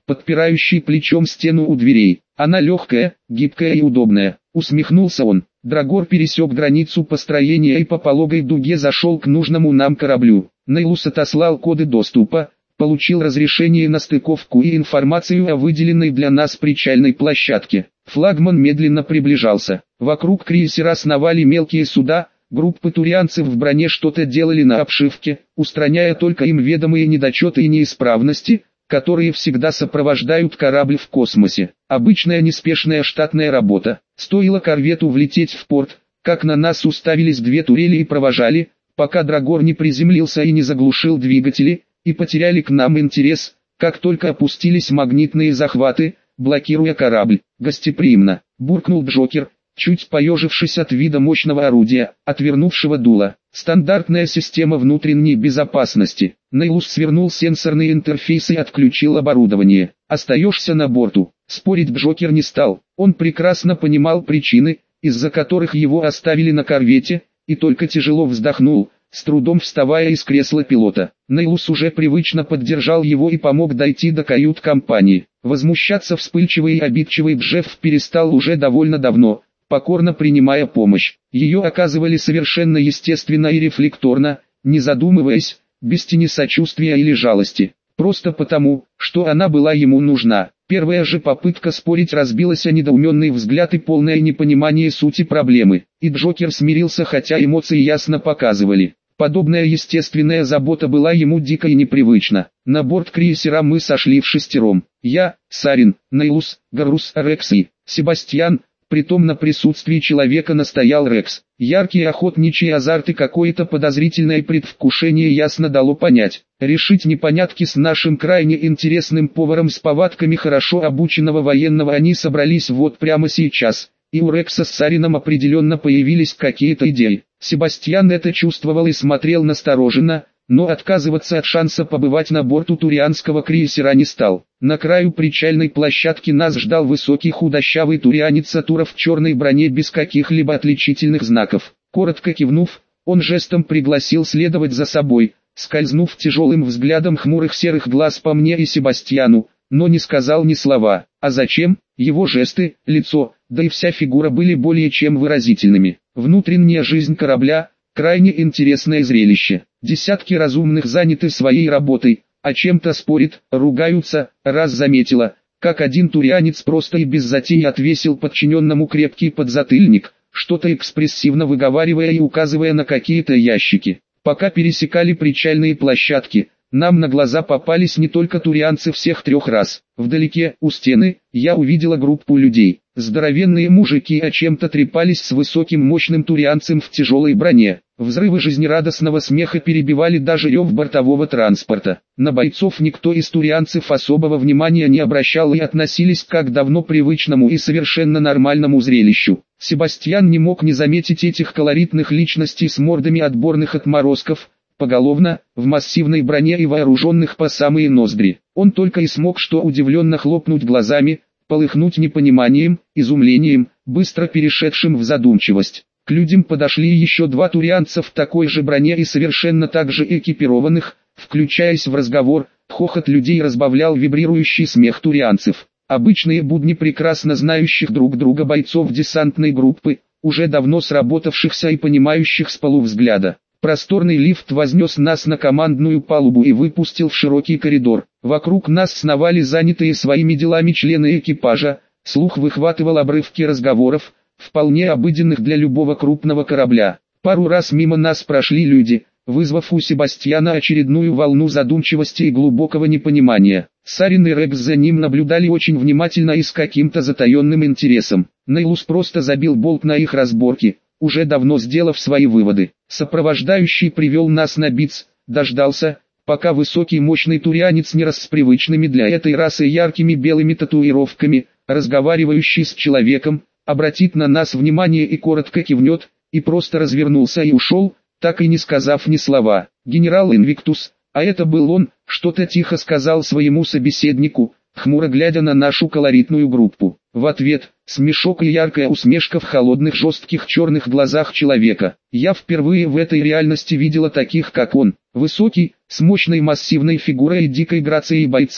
подпирающий плечом стену у дверей. Она легкая, гибкая и удобная. Усмехнулся он. Драгор пересек границу построения и по пологой дуге зашел к нужному нам кораблю. Нейлус отослал коды доступа, получил разрешение на стыковку и информацию о выделенной для нас причальной площадке. Флагман медленно приближался. Вокруг крейсера сновали мелкие суда, группы турианцев в броне что-то делали на обшивке, устраняя только им ведомые недочеты и неисправности, которые всегда сопровождают корабль в космосе. Обычная неспешная штатная работа. Стоило корвету влететь в порт, как на нас уставились две турели и провожали, пока Драгор не приземлился и не заглушил двигатели, и потеряли к нам интерес, как только опустились магнитные захваты, блокируя корабль. Гостеприимно, буркнул Джокер, чуть поежившись от вида мощного орудия, отвернувшего дуло. Стандартная система внутренней безопасности. Нейлус свернул сенсорный интерфейс и отключил оборудование. Остаешься на борту. Спорить Джокер не стал. Он прекрасно понимал причины, из-за которых его оставили на корвете, и только тяжело вздохнул, с трудом вставая из кресла пилота. Нейлус уже привычно поддержал его и помог дойти до кают-компании. Возмущаться вспыльчивый и обидчивый Джефф перестал уже довольно давно, покорно принимая помощь. Ее оказывали совершенно естественно и рефлекторно, не задумываясь, без тени сочувствия или жалости. Просто потому, что она была ему нужна. Первая же попытка спорить разбилась о недоуменный взгляд и полное непонимание сути проблемы. И Джокер смирился, хотя эмоции ясно показывали. Подобная естественная забота была ему дико и непривычна. На борт крейсера мы сошли в шестером. Я, Сарин, Нейлус, Гарус, Рекс и Себастьян. Притом на присутствии человека настоял Рекс. Яркий охотничий азарт и какое-то подозрительное предвкушение ясно дало понять. Решить непонятки с нашим крайне интересным поваром с повадками хорошо обученного военного они собрались вот прямо сейчас. И у Рекса с Сарином определенно появились какие-то идеи. Себастьян это чувствовал и смотрел настороженно, но отказываться от шанса побывать на борту турианского крейсера не стал. На краю причальной площадки нас ждал высокий худощавый турианец Сатура в черной броне без каких-либо отличительных знаков. Коротко кивнув, он жестом пригласил следовать за собой, скользнув тяжелым взглядом хмурых серых глаз по мне и Себастьяну, но не сказал ни слова. А зачем? Его жесты, лицо, да и вся фигура были более чем выразительными. Внутренняя жизнь корабля – крайне интересное зрелище. Десятки разумных заняты своей работой, о чем-то спорят, ругаются. Раз заметила, как один турианец просто и без затей отвесил подчиненному крепкий подзатыльник, что-то экспрессивно выговаривая и указывая на какие-то ящики. Пока пересекали причальные площадки, нам на глаза попались не только турианцы всех трех рас. Вдалеке, у стены, я увидела группу людей. Здоровенные мужики о чем-то трепались с высоким мощным турианцем в тяжелой броне. Взрывы жизнерадостного смеха перебивали даже рев бортового транспорта. На бойцов никто из турианцев особого внимания не обращал и относились как к давно привычному и совершенно нормальному зрелищу. Себастьян не мог не заметить этих колоритных личностей с мордами отборных отморозков, поголовно, в массивной броне и вооруженных по самые ноздри. Он только и смог что удивленно хлопнуть глазами, полыхнуть непониманием, изумлением, быстро перешедшим в задумчивость. К людям подошли еще два турианца в такой же броне и совершенно так же экипированных, включаясь в разговор, хохот людей разбавлял вибрирующий смех турианцев. Обычные будни прекрасно знающих друг друга бойцов десантной группы, уже давно сработавшихся и понимающих с полувзгляда. Просторный лифт вознес нас на командную палубу и выпустил в широкий коридор. Вокруг нас сновали занятые своими делами члены экипажа, слух выхватывал обрывки разговоров, вполне обыденных для любого крупного корабля. Пару раз мимо нас прошли люди, вызвав у Себастьяна очередную волну задумчивости и глубокого непонимания. Сарин и Рекс за ним наблюдали очень внимательно и с каким-то затаенным интересом. Нейлус просто забил болт на их разборки, уже давно сделав свои выводы. Сопровождающий привел нас на битс, дождался, пока высокий мощный турианец не раз с привычными для этой расы яркими белыми татуировками, разговаривающий с человеком, обратит на нас внимание и коротко кивнет, и просто развернулся и ушел, так и не сказав ни слова. Генерал Инвиктус, а это был он, что-то тихо сказал своему собеседнику, хмуро глядя на нашу колоритную группу. В ответ, смешок и яркая усмешка в холодных жестких черных глазах человека. Я впервые в этой реальности видела таких как он. Высокий, с мощной массивной фигурой и дикой грацией бойца,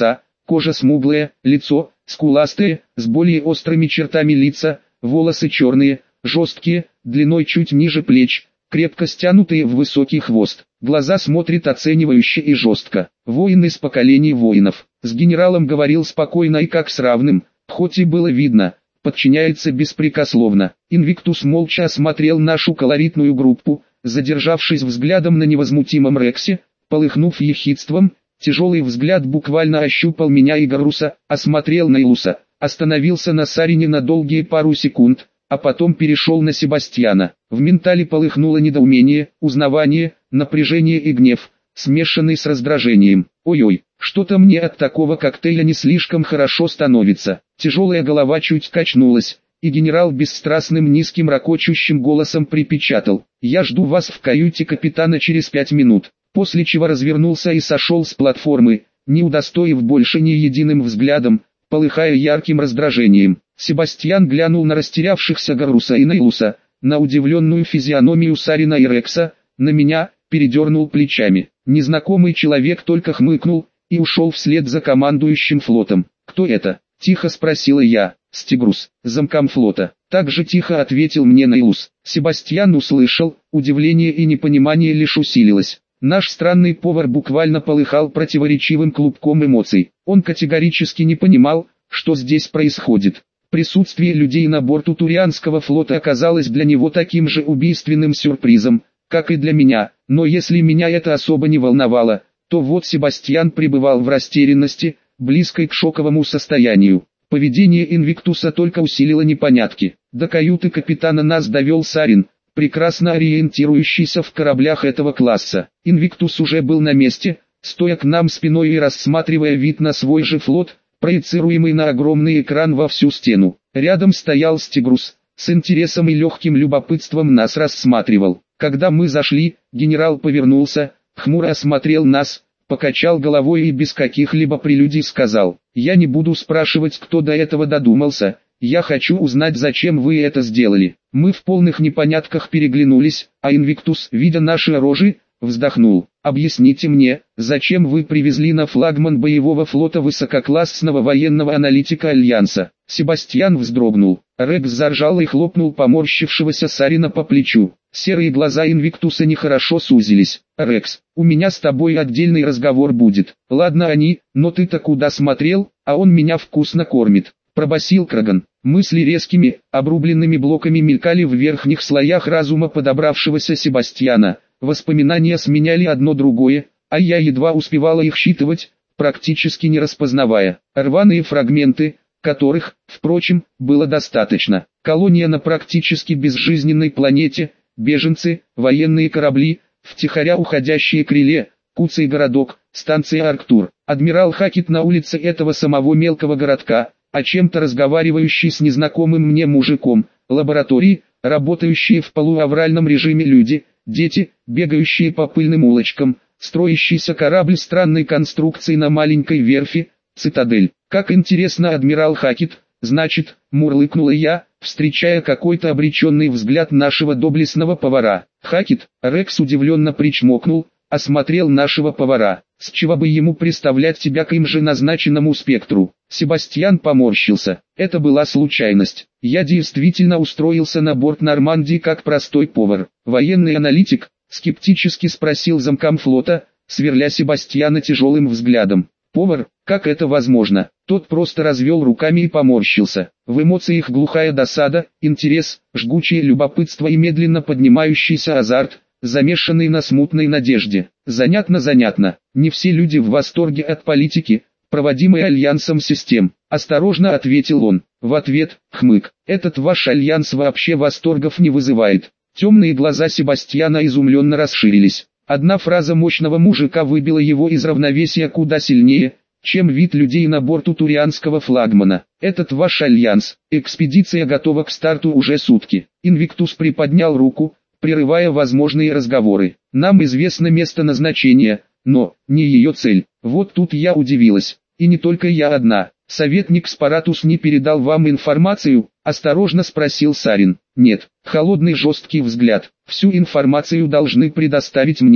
кожа смуглая, лицо скуластое, с более острыми чертами лица, волосы черные, жесткие, длиной чуть ниже плеч, крепко стянутые в высокий хвост. Глаза смотрят оценивающе и жестко. Воин из поколений воинов. С генералом говорил спокойно и как с равным, хоть и было видно, подчиняется беспрекословно. Инвиктус молча осмотрел нашу колоритную группу, задержавшись взглядом на невозмутимом Рексе, полыхнув ехидством, тяжелый взгляд буквально ощупал меня и Гарруса, осмотрел Нейлуса, остановился на Сарине на долгие пару секунд, а потом перешел на Себастьяна. В ментале полыхнуло недоумение, узнавание, напряжение и гнев, смешанный с раздражением. Ой-ой, что-то мне от такого коктейля не слишком хорошо становится. Тяжелая голова чуть качнулась, и генерал бесстрастным низким ракочущим голосом припечатал: «Я жду вас в каюте капитана через 5 минут», после чего развернулся и сошел с платформы, не удостоив больше ни единым взглядом, полыхая ярким раздражением. Себастьян глянул на растерявшихся Гарруса и Нейлуса, на удивленную физиономию Сарина и Рекса, на меня, передернул плечами. Незнакомый человек только хмыкнул и ушел вслед за командующим флотом. «Кто это?» – тихо спросила я. «Стигрус, замком флота». Так же тихо ответил мне Нейлус. Себастьян услышал, удивление и непонимание лишь усилилось. Наш странный повар буквально полыхал противоречивым клубком эмоций. Он категорически не понимал, что здесь происходит. Присутствие людей на борту Турианского флота оказалось для него таким же убийственным сюрпризом, как и для меня, но если меня это особо не волновало, то вот Себастьян пребывал в растерянности, близкой к шоковому состоянию. Поведение Инвиктуса только усилило непонятки. До каюты капитана нас довел Сарин, прекрасно ориентирующийся в кораблях этого класса. Инвиктус уже был на месте, стоя к нам спиной и рассматривая вид на свой же флот, проецируемый на огромный экран во всю стену. Рядом стоял Стигрус, с интересом и легким любопытством нас рассматривал. Когда мы зашли, генерал повернулся, хмуро осмотрел нас, покачал головой и без каких-либо прелюдий сказал: «Я не буду спрашивать, кто до этого додумался, я хочу узнать, зачем вы это сделали». Мы в полных непонятках переглянулись, а Инвиктус, видя наши рожи, вздохнул. «Объясните мне, зачем вы привезли на флагман боевого флота высококлассного военного аналитика Альянса?» Себастьян вздрогнул. Рекс заржал и хлопнул поморщившегося Сарина по плечу. Серые глаза Инвиктуса нехорошо сузились. «Рекс, у меня с тобой отдельный разговор будет. Ладно но ты-то куда смотрел, а он меня вкусно кормит», пробасил Краган. Мысли резкими, обрубленными блоками мелькали в верхних слоях разума подобравшегося Себастьяна. Воспоминания сменяли одно другое, а я едва успевала их считывать, практически не распознавая. Рваные фрагменты, которых, впрочем, было достаточно. Колония на практически безжизненной планете, беженцы, военные корабли, втихаря уходящие к Реле, Куцый городок, станция Арктур. Адмирал Хакет на улице этого самого мелкого городка, о чем-то разговаривающий с незнакомым мне мужиком, лаборатории, работающие в полуавральном режиме люди, дети, бегающие по пыльным улочкам, строящийся корабль странной конструкции на маленькой верфи, цитадель. Как интересно, адмирал Хакет, значит, мурлыкнула я, встречая какой-то обреченный взгляд нашего доблестного повара. Хакет, Рекс удивленно причмокнул, осмотрел нашего повара. С чего бы ему представлять тебя к им же назначенному спектру? Себастьян поморщился. Это была случайность. Я действительно устроился на борт Нормандии как простой повар. Военный аналитик, скептически спросил замком флота, сверля Себастьяна тяжелым взглядом. Повар, как это возможно? Тот просто развел руками и поморщился. В эмоциях глухая досада, интерес, жгучее любопытство и медленно поднимающийся азарт, замешанный на смутной надежде. Занятно. Не все люди в восторге от политики, проводимой Альянсом систем. Осторожно ответил он. В ответ, хмык. Этот ваш Альянс вообще восторгов не вызывает. Темные глаза Себастьяна изумленно расширились. Одна фраза мощного мужика выбила его из равновесия куда сильнее, чем вид людей на борту турианского флагмана. Этот ваш Альянс. Экспедиция готова к старту уже сутки. Инвиктус приподнял руку, прерывая возможные разговоры. Нам известно место назначения, но не ее цель. Вот тут я удивилась. И не только я одна. Советник Спаратус не передал вам информацию? Осторожно спросил Сарин. Нет. Холодный жесткий взгляд. Всю информацию должны предоставить мне вы.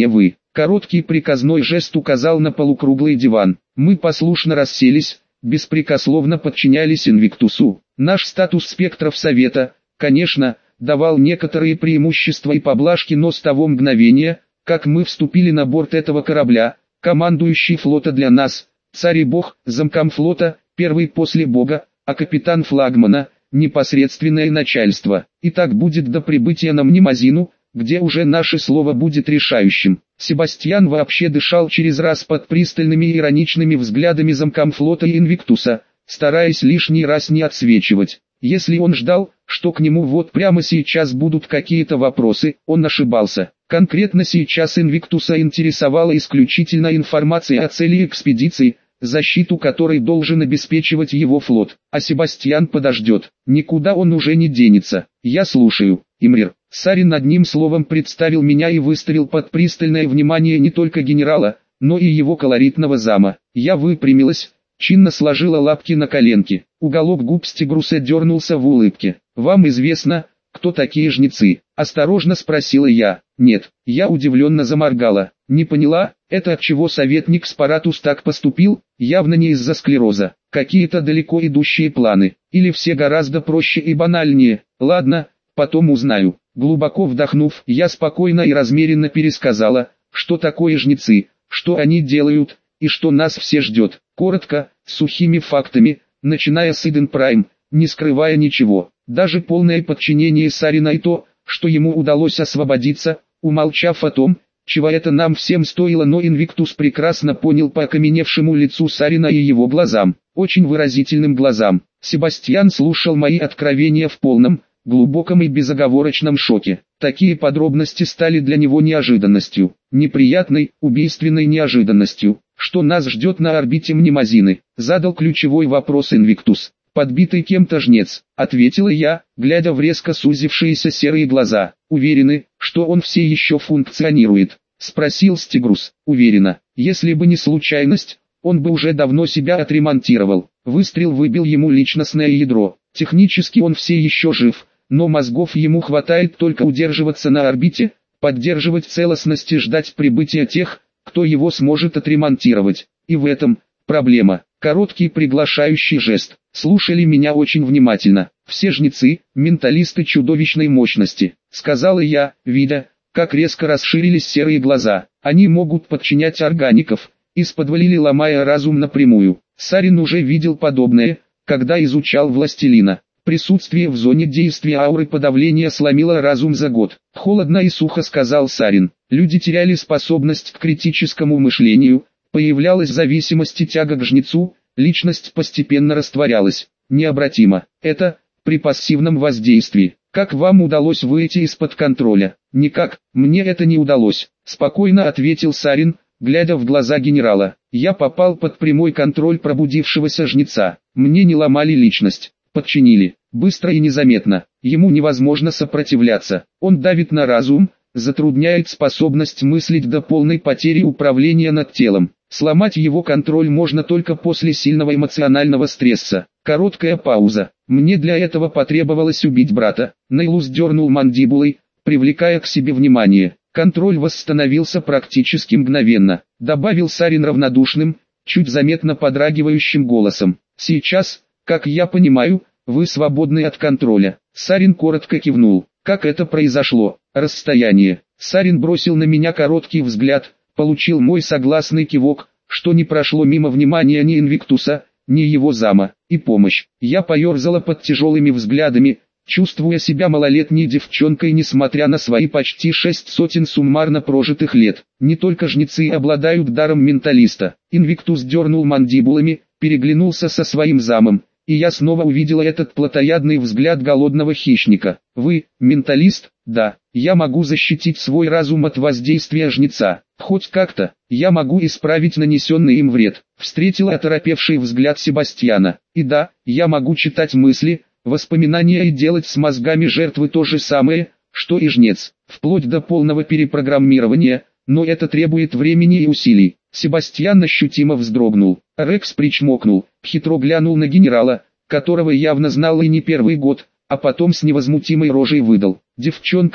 Короткий приказной жест указал на полукруглый диван. Мы послушно расселись, беспрекословно подчинялись Инвиктусу. Наш статус спектров Совета, конечно, давал некоторые преимущества и поблажки, но с того мгновения, как мы вступили на борт этого корабля, командующий флота для нас, царь и бог, замкомфлота, первый после бога, а капитан флагмана, непосредственное начальство. И так будет до прибытия на Мнемозину, где уже наше слово будет решающим. Себастьян вообще дышал через раз под пристальными и ироничными взглядами замкомфлота и Инвиктуса, стараясь лишний раз не отсвечивать. Если он ждал, что к нему вот прямо сейчас будут какие-то вопросы, он ошибался. Конкретно сейчас Инвиктуса интересовала исключительно информация о цели экспедиции, защиту которой должен обеспечивать его флот. А Себастьян подождет, никуда он уже не денется. Я слушаю, Имрир. Сарин одним словом представил меня и выставил под пристальное внимание не только генерала, но и его колоритного зама. Я выпрямилась, чинно сложила лапки на коленки. Уголок губ Стигруса дернулся в улыбке. «Вам известно, кто такие жнецы?» – осторожно спросила я. «Нет». Я удивленно заморгала. «Не поняла, это отчего советник Спаратус так поступил? Явно не из-за склероза. Какие-то далеко идущие планы. Или все гораздо проще и банальнее. Ладно, потом узнаю». Глубоко вдохнув, я спокойно и размеренно пересказала, что такое жнецы, что они делают, и что нас все ждет. Коротко, сухими фактами, начиная с Иден Прайм, не скрывая ничего. Даже полное подчинение Сарина и то, что ему удалось освободиться, умолчав о том, чего это нам всем стоило, но Инвиктус прекрасно понял по окаменевшему лицу Сарина и его глазам, очень выразительным глазам. Себастьян слушал мои откровения в полном, глубоком и безоговорочном шоке. Такие подробности стали для него неожиданностью, неприятной, убийственной неожиданностью. «Что нас ждет на орбите Мнемозины?» — задал ключевой вопрос Инвиктус. «Подбитый кем-то жнец», — ответила я, глядя в резко сузившиеся серые глаза. «Уверены, что он все еще функционирует?» — спросил Стигрус. «Уверена. Если бы не случайность, он бы уже давно себя отремонтировал. Выстрел выбил ему личностное ядро. Технически он все еще жив, но мозгов ему хватает только удерживаться на орбите, поддерживать целостность и ждать прибытия тех, кто его сможет отремонтировать. И в этом проблема». Короткий приглашающий жест. Слушали меня очень внимательно. «Все жнецы, менталисты чудовищной мощности», — сказала я, видя, как резко расширились серые глаза. «Они могут подчинять органиков, исподволь или ломая разум напрямую». Сарин уже видел подобное, когда изучал Властелина. Присутствие в зоне действия ауры подавления сломило разум за год. Холодно и сухо сказал Сарин. Люди теряли способность к критическому мышлению, появлялась зависимость и тяга к жнецу, личность постепенно растворялась, необратимо. Это, при пассивном воздействии. Как вам удалось выйти из-под контроля? Никак, мне это не удалось, спокойно ответил Сарин, глядя в глаза генерала. Я попал под прямой контроль пробудившегося жнеца. Мне не ломали личность, подчинили, быстро и незаметно. Ему невозможно сопротивляться, он давит на разум, затрудняет способность мыслить до полной потери управления над телом. Сломать его контроль можно только после сильного эмоционального стресса. Короткая пауза. Мне для этого потребовалось убить брата. Нейлус дернул мандибулой, привлекая к себе внимание. Контроль восстановился практически мгновенно, добавил Сарин равнодушным, чуть заметно подрагивающим голосом. Сейчас, как я понимаю, вы свободны от контроля. Сарин коротко кивнул. Как это произошло? Расстояние. Сарин бросил на меня короткий взгляд, получил мой согласный кивок, что не прошло мимо внимания ни Инвиктуса, ни его зама, и помощь. Я поерзала под тяжелыми взглядами, чувствуя себя малолетней девчонкой, несмотря на свои почти 600 суммарно прожитых лет. Не только жнецы обладают даром менталиста. Инвиктус дернул мандибулами, переглянулся со своим замом, и я снова увидела этот плотоядный взгляд голодного хищника. Вы, менталист? Да, я могу защитить свой разум от воздействия жнеца. Хоть как-то, я могу исправить нанесенный им вред. Встретила оторопевший взгляд Себастьяна. И да, я могу читать мысли, воспоминания и делать с мозгами жертвы то же самое, что и жнец, вплоть до полного перепрограммирования, но это требует времени и усилий. Себастьян ощутимо вздрогнул. Рекс причмокнул, хитро глянул на генерала, которого явно знал и не первый год, а потом с невозмутимой рожей выдал. «Девчонка,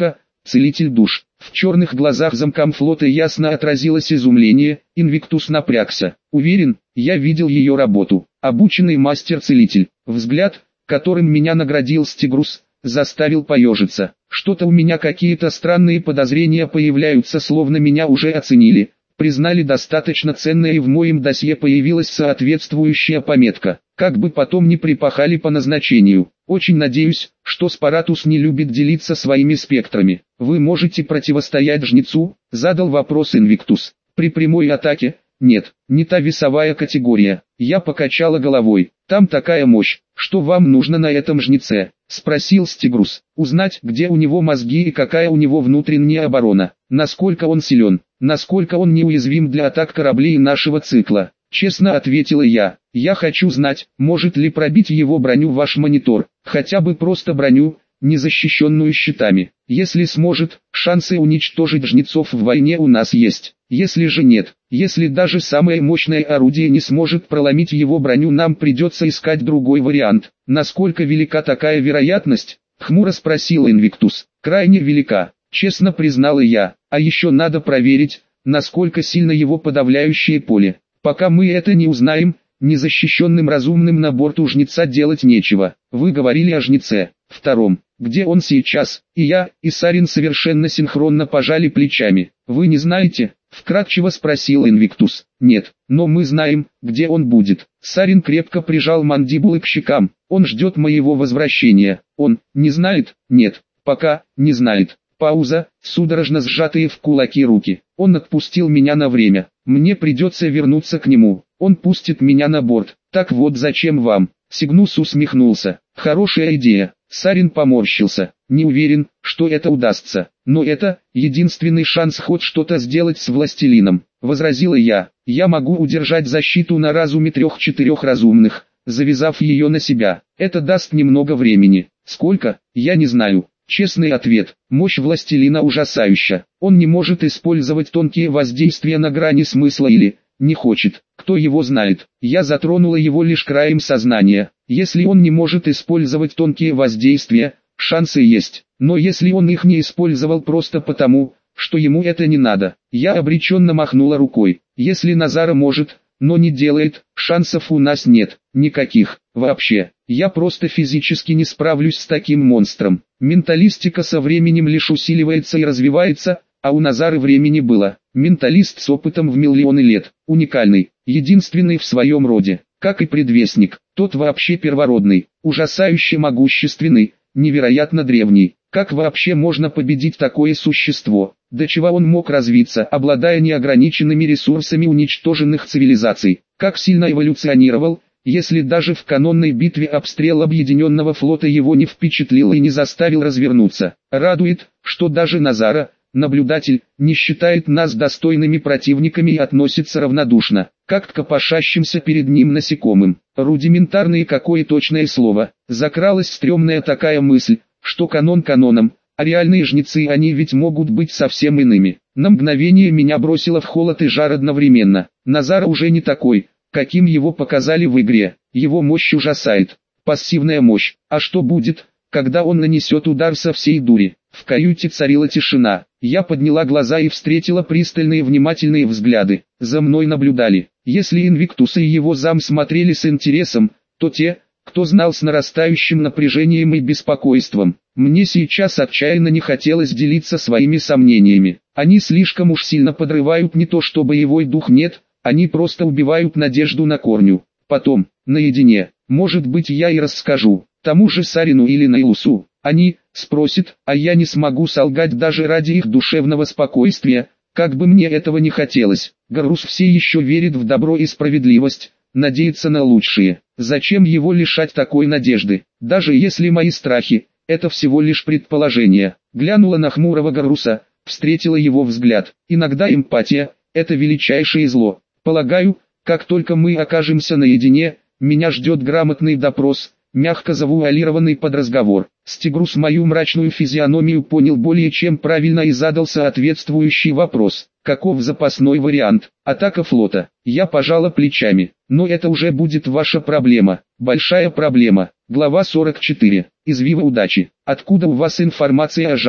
целитель душ. В черных глазах замкомфлота ясно отразилось изумление, Инвиктус напрягся. Уверен, я видел ее работу. Обученный мастер-целитель. Взгляд, которым меня наградил Стигрус, заставил поежиться. Что-то у меня какие-то странные подозрения появляются, словно меня уже оценили, признали достаточно ценное, и в моем досье появилась соответствующая пометка. Как бы потом ни припахали по назначению. Очень надеюсь, что Спаратус не любит делиться своими спектрами. Вы можете противостоять жнецу? Задал вопрос Инвиктус. При прямой атаке? Нет, не та весовая категория. Я покачала головой. Там такая мощь. Что вам нужно на этом жнеце? Спросил Стигрус. Узнать, где у него мозги и какая у него внутренняя оборона. Насколько он силен. Насколько он неуязвим для атак кораблей нашего цикла. Честно ответила я. Я хочу знать, может ли пробить его броню ваш монитор. Хотя бы просто броню, не защищенную щитами. Если сможет, шансы уничтожить жнецов в войне у нас есть. Если же нет, если даже самое мощное орудие не сможет проломить его броню, нам придется искать другой вариант. Насколько велика такая вероятность? Хмуро спросил Инвиктус. Крайне велика, честно признала я. А еще надо проверить, насколько сильно его подавляющее поле. Пока мы это не узнаем, незащищенным разумным на борту жнеца делать нечего. Вы говорили о жнеце втором. Где он сейчас? И я, и Сарин совершенно синхронно пожали плечами. Вы не знаете? Вкратчиво спросил Инвиктус. Нет, но мы знаем, где он будет. Сарин крепко прижал мандибулы к щекам. Он ждет моего возвращения. Он не знает? Нет, пока не знает. Пауза, судорожно сжатые в кулаки руки. Он отпустил меня на время. Мне придется вернуться к нему. Он пустит меня на борт. Так вот зачем вам? Сигнус усмехнулся. Хорошая идея. Сарин поморщился. Не уверен, что это удастся. Но это единственный шанс хоть что-то сделать с властелином. Возразила я. Я могу удержать защиту на разуме 3-4 разумных, завязав ее на себя. Это даст немного времени. Сколько? Я не знаю. Честный ответ. Мощь властелина ужасающая. Он не может использовать тонкие воздействия на грани смысла или не хочет. Кто его знает? Я затронула его лишь краем сознания. Если он не может использовать тонкие воздействия, шансы есть. Но если он их не использовал просто потому, что ему это не надо, я обреченно махнула рукой. Если Назара может, но не делает, шансов у нас нет, никаких, вообще. Я просто физически не справлюсь с таким монстром. Менталистика со временем лишь усиливается и развивается, а у Назары времени было. Менталист с опытом в миллионы лет, уникальный, единственный в своем роде, как и предвестник. Тот вообще первородный, ужасающе могущественный, невероятно древний. Как вообще можно победить такое существо? До чего он мог развиться, обладая неограниченными ресурсами уничтоженных цивилизаций? Как сильно эволюционировал, если даже в канонной битве обстрел объединенного флота его не впечатлил и не заставил развернуться? Радует, что даже Назара, наблюдатель, не считает нас достойными противниками и относится равнодушно, как к копошащимся перед ним насекомым. Рудиментарное какое точное слово. Закралась стрёмная такая мысль, что канон каноном, а реальные жнецы они ведь могут быть совсем иными. На мгновение меня бросило в холод и жар одновременно. Назара уже не такой, каким его показали в игре. Его мощь ужасает. Пассивная мощь. А что будет, когда он нанесет удар со всей дури? В каюте царила тишина. Я подняла глаза и встретила пристальные внимательные взгляды. За мной наблюдали. Если Инвиктус и его зам смотрели с интересом, то те, кто знал, с нарастающим напряжением и беспокойством. Мне сейчас отчаянно не хотелось делиться своими сомнениями. Они слишком уж сильно подрывают не то что боевой дух, нет, они просто убивают надежду на корню. Потом, наедине, может быть, я и расскажу тому же Сарину или Нейлусу. Они спросят, а я не смогу солгать даже ради их душевного спокойствия, как бы мне этого не хотелось. Гарус все еще верит в добро и справедливость, надеется на лучшее. Зачем его лишать такой надежды? Даже если мои страхи – это всего лишь предположение. Глянула на хмурого Гаруса, встретила его взгляд. Иногда эмпатия – это величайшее зло. Полагаю, как только мы окажемся наедине, меня ждет грамотный допрос, мягко завуалированный под разговор. Стигрус мою мрачную физиономию понял более чем правильно и задал соответствующий вопрос. Каков запасной вариант? Атака флота. Я пожала плечами. Но это уже будет ваша проблема. Большая проблема. Глава 44. Из Вива удачи. Откуда у вас информация о жатве?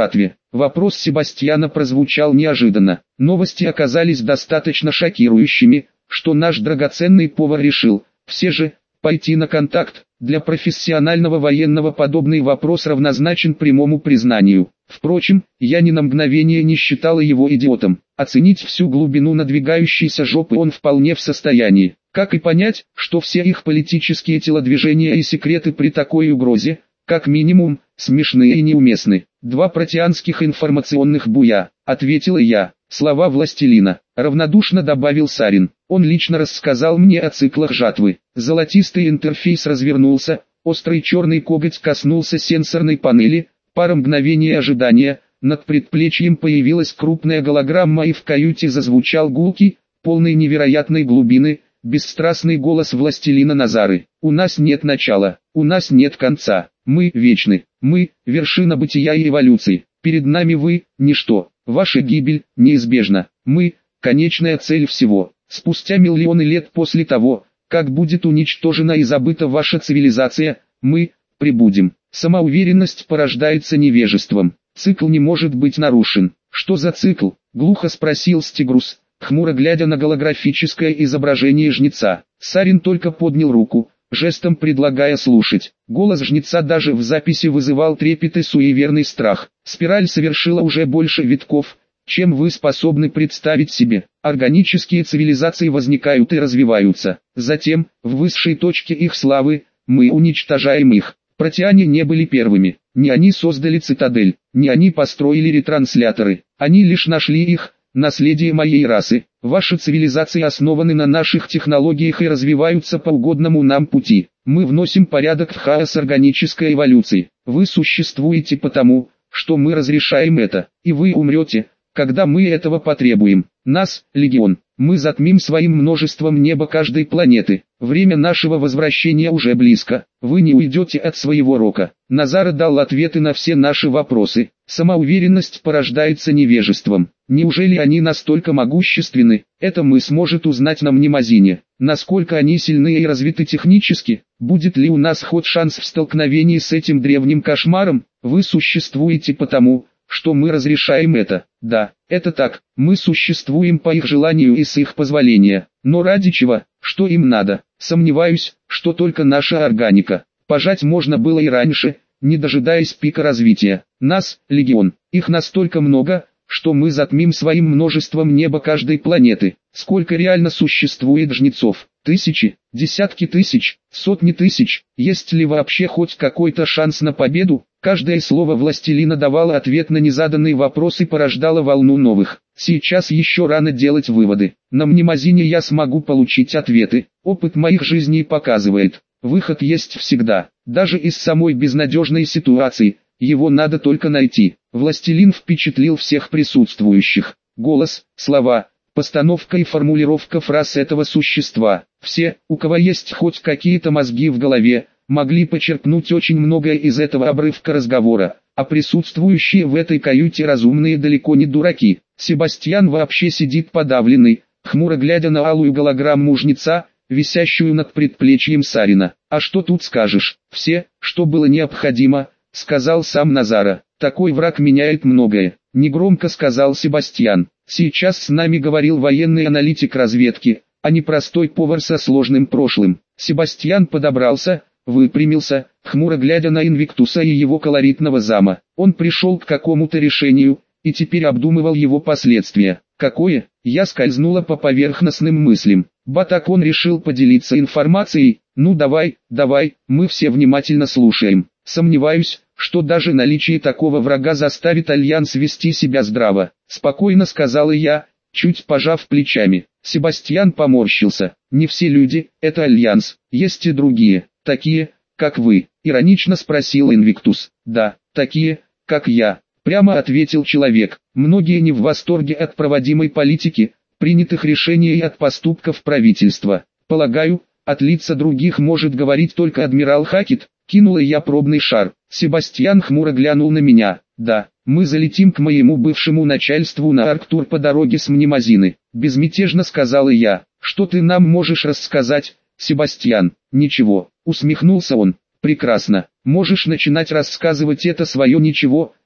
Вопрос Себастьяна прозвучал неожиданно. Новости оказались достаточно шокирующими, что наш драгоценный повар решил, все же, пойти на контакт. Для профессионального военного подобный вопрос равнозначен прямому признанию. Впрочем, я ни на мгновение не считала его идиотом. Оценить всю глубину надвигающейся жопы он вполне в состоянии. Как и понять, что все их политические телодвижения и секреты при такой угрозе, как минимум, смешны и неуместны. «Два протеанских информационных буя», — ответила я. «Слова властелина», — равнодушно добавил Сарин. Он лично рассказал мне о циклах жатвы. Золотистый интерфейс развернулся, острый черный коготь коснулся сенсорной панели, пара мгновений ожидания, над предплечьем появилась крупная голограмма и в каюте зазвучал гулкий, полный невероятной глубины, бесстрастный голос властелина Назары. «У нас нет начала, у нас нет конца, мы вечны, мы – вершина бытия и эволюции, перед нами вы – ничто, ваша гибель – неизбежна, мы – конечная цель всего». Спустя миллионы лет после того, как будет уничтожена и забыта ваша цивилизация, мы прибудем. Самоуверенность порождается невежеством. Цикл не может быть нарушен. «Что за цикл?» – глухо спросил Стигрус, хмуро глядя на голографическое изображение жнеца. Сарин только поднял руку, жестом предлагая слушать. Голос жнеца даже в записи вызывал трепет и суеверный страх. «Спираль совершила уже больше витков, чем вы способны представить себе. Органические цивилизации возникают и развиваются. Затем, в высшей точке их славы, мы уничтожаем их. Протеане не были первыми. Не они создали цитадель, не они построили ретрансляторы. Они лишь нашли их, наследие моей расы. Ваши цивилизации основаны на наших технологиях и развиваются по угодному нам пути. Мы вносим порядок в хаос органической эволюции. Вы существуете потому, что мы разрешаем это, и вы умрете, когда мы этого потребуем. Нас, легион, мы затмим своим множеством небо каждой планеты. Время нашего возвращения уже близко. Вы не уйдете от своего рока». Назара дал ответы на все наши вопросы. Самоуверенность порождается невежеством. Неужели они настолько могущественны? Это мы сможет узнать на Мнемозине. Насколько они сильны и развиты технически? Будет ли у нас хоть шанс в столкновении с этим древним кошмаром? Вы существуете потому, что мы разрешаем это. Да, это так, мы существуем по их желанию и с их позволения. Но ради чего? Что им надо? Сомневаюсь, что только наша органика. Пожать можно было и раньше, не дожидаясь пика развития. Нас, легион, их настолько много, что мы затмим своим множеством небо каждой планеты. Сколько реально существует жнецов? Тысячи, десятки тысяч, сотни тысяч. Есть ли вообще хоть какой-то шанс на победу? Каждое слово властелина давало ответ на незаданные вопросы и порождало волну новых. Сейчас еще рано делать выводы. На Мнемозине я смогу получить ответы. Опыт моих жизней показывает, выход есть всегда. Даже из самой безнадежной ситуации, его надо только найти. Властелин впечатлил всех присутствующих. Голос, слова, постановка и формулировка фраз этого существа. Все, у кого есть хоть какие-то мозги в голове, могли почерпнуть очень многое из этого обрывка разговора, а присутствующие в этой каюте разумные далеко не дураки. Себастьян вообще сидит подавленный, хмуро глядя на алую голограмму жнеца, висящую над предплечьем Сарина. «А что тут скажешь? Все, что было необходимо», — сказал сам Назара. «Такой враг меняет многое», — негромко сказал Себастьян. «Сейчас с нами говорил военный аналитик разведки, а не простой повар со сложным прошлым». Себастьян подобрался, выпрямился, хмуро глядя на Инвиктуса и его колоритного зама. Он пришел к какому-то решению, и теперь обдумывал его последствия. Какое? Я скользнула по поверхностным мыслям. Батакон решил поделиться информацией. «Ну давай, мы все внимательно слушаем». «Сомневаюсь, что даже наличие такого врага заставит Альянс вести себя здраво», — спокойно сказала я, чуть пожав плечами. Себастьян поморщился. «Не все люди — это Альянс, есть и другие, такие, как вы», — иронично спросил Инвиктус. «Да, такие, как я», — прямо ответил человек. «Многие не в восторге от проводимой политики, принятых решений и от поступков правительства. Полагаю, от лица других может говорить только адмирал Хакет». Кинула я пробный шар. Себастьян хмуро глянул на меня. «Да, мы залетим к моему бывшему начальству на Арктур по дороге с Мнемозины», — безмятежно сказала я. «Что ты нам можешь рассказать, Себастьян?» «Ничего», — усмехнулся он. «Прекрасно, можешь начинать рассказывать это свое ничего,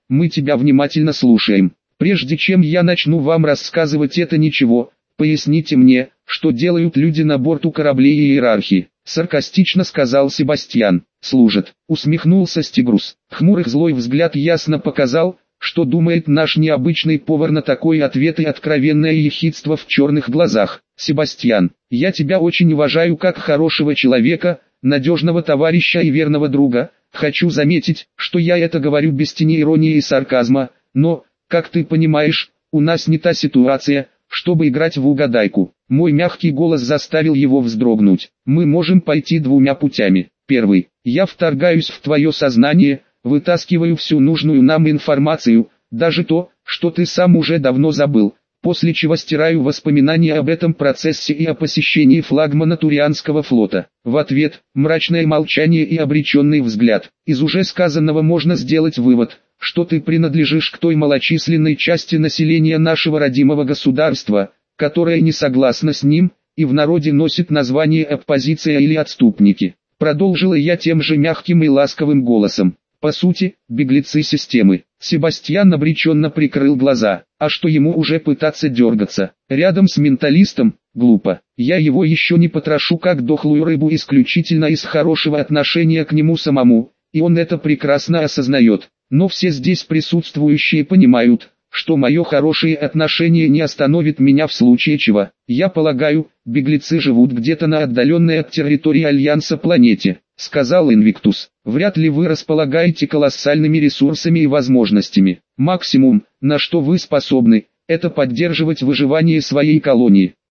мы тебя внимательно слушаем. Прежде чем я начну вам рассказывать это ничего, поясните мне, что делают люди на борту кораблей и иерархии. Саркастично сказал Себастьян. Служат, усмехнулся Стигрус. Хмурый злой взгляд ясно показал, что думает наш необычный повар на такой ответ, и откровенное ехидство в черных глазах. Себастьян, я тебя очень уважаю как хорошего человека, надежного товарища и верного друга. Хочу заметить, что я это говорю без тени иронии и сарказма, но, как ты понимаешь, у нас не та ситуация, чтобы играть в угадайку. Мой мягкий голос заставил его вздрогнуть. Мы можем пойти двумя путями. Первый. Я вторгаюсь в твое сознание, вытаскиваю всю нужную нам информацию, даже то, что ты сам уже давно забыл, после чего стираю воспоминания об этом процессе и о посещении флагмана Турианского флота. В ответ, мрачное молчание и обреченный взгляд. Из уже сказанного можно сделать вывод, что ты принадлежишь к той малочисленной части населения нашего родимого государства, которая не согласна с ним, и в народе носит название оппозиция или отступники. Продолжила я тем же мягким и ласковым голосом. По сути, беглецы системы. Себастьян обреченно прикрыл глаза. А что ему уже пытаться дергаться? Рядом с менталистом? Глупо. Я его еще не потрошу как дохлую рыбу исключительно из хорошего отношения к нему самому, и он это прекрасно осознает. Но все здесь присутствующие понимают, что мое хорошее отношение не остановит меня в случае чего. Я полагаю, беглецы живут где-то на отдаленной от территории Альянса планете, сказал Инвиктус. Вряд ли вы располагаете колоссальными ресурсами и возможностями. Максимум, на что вы способны, это поддерживать выживание своей колонии.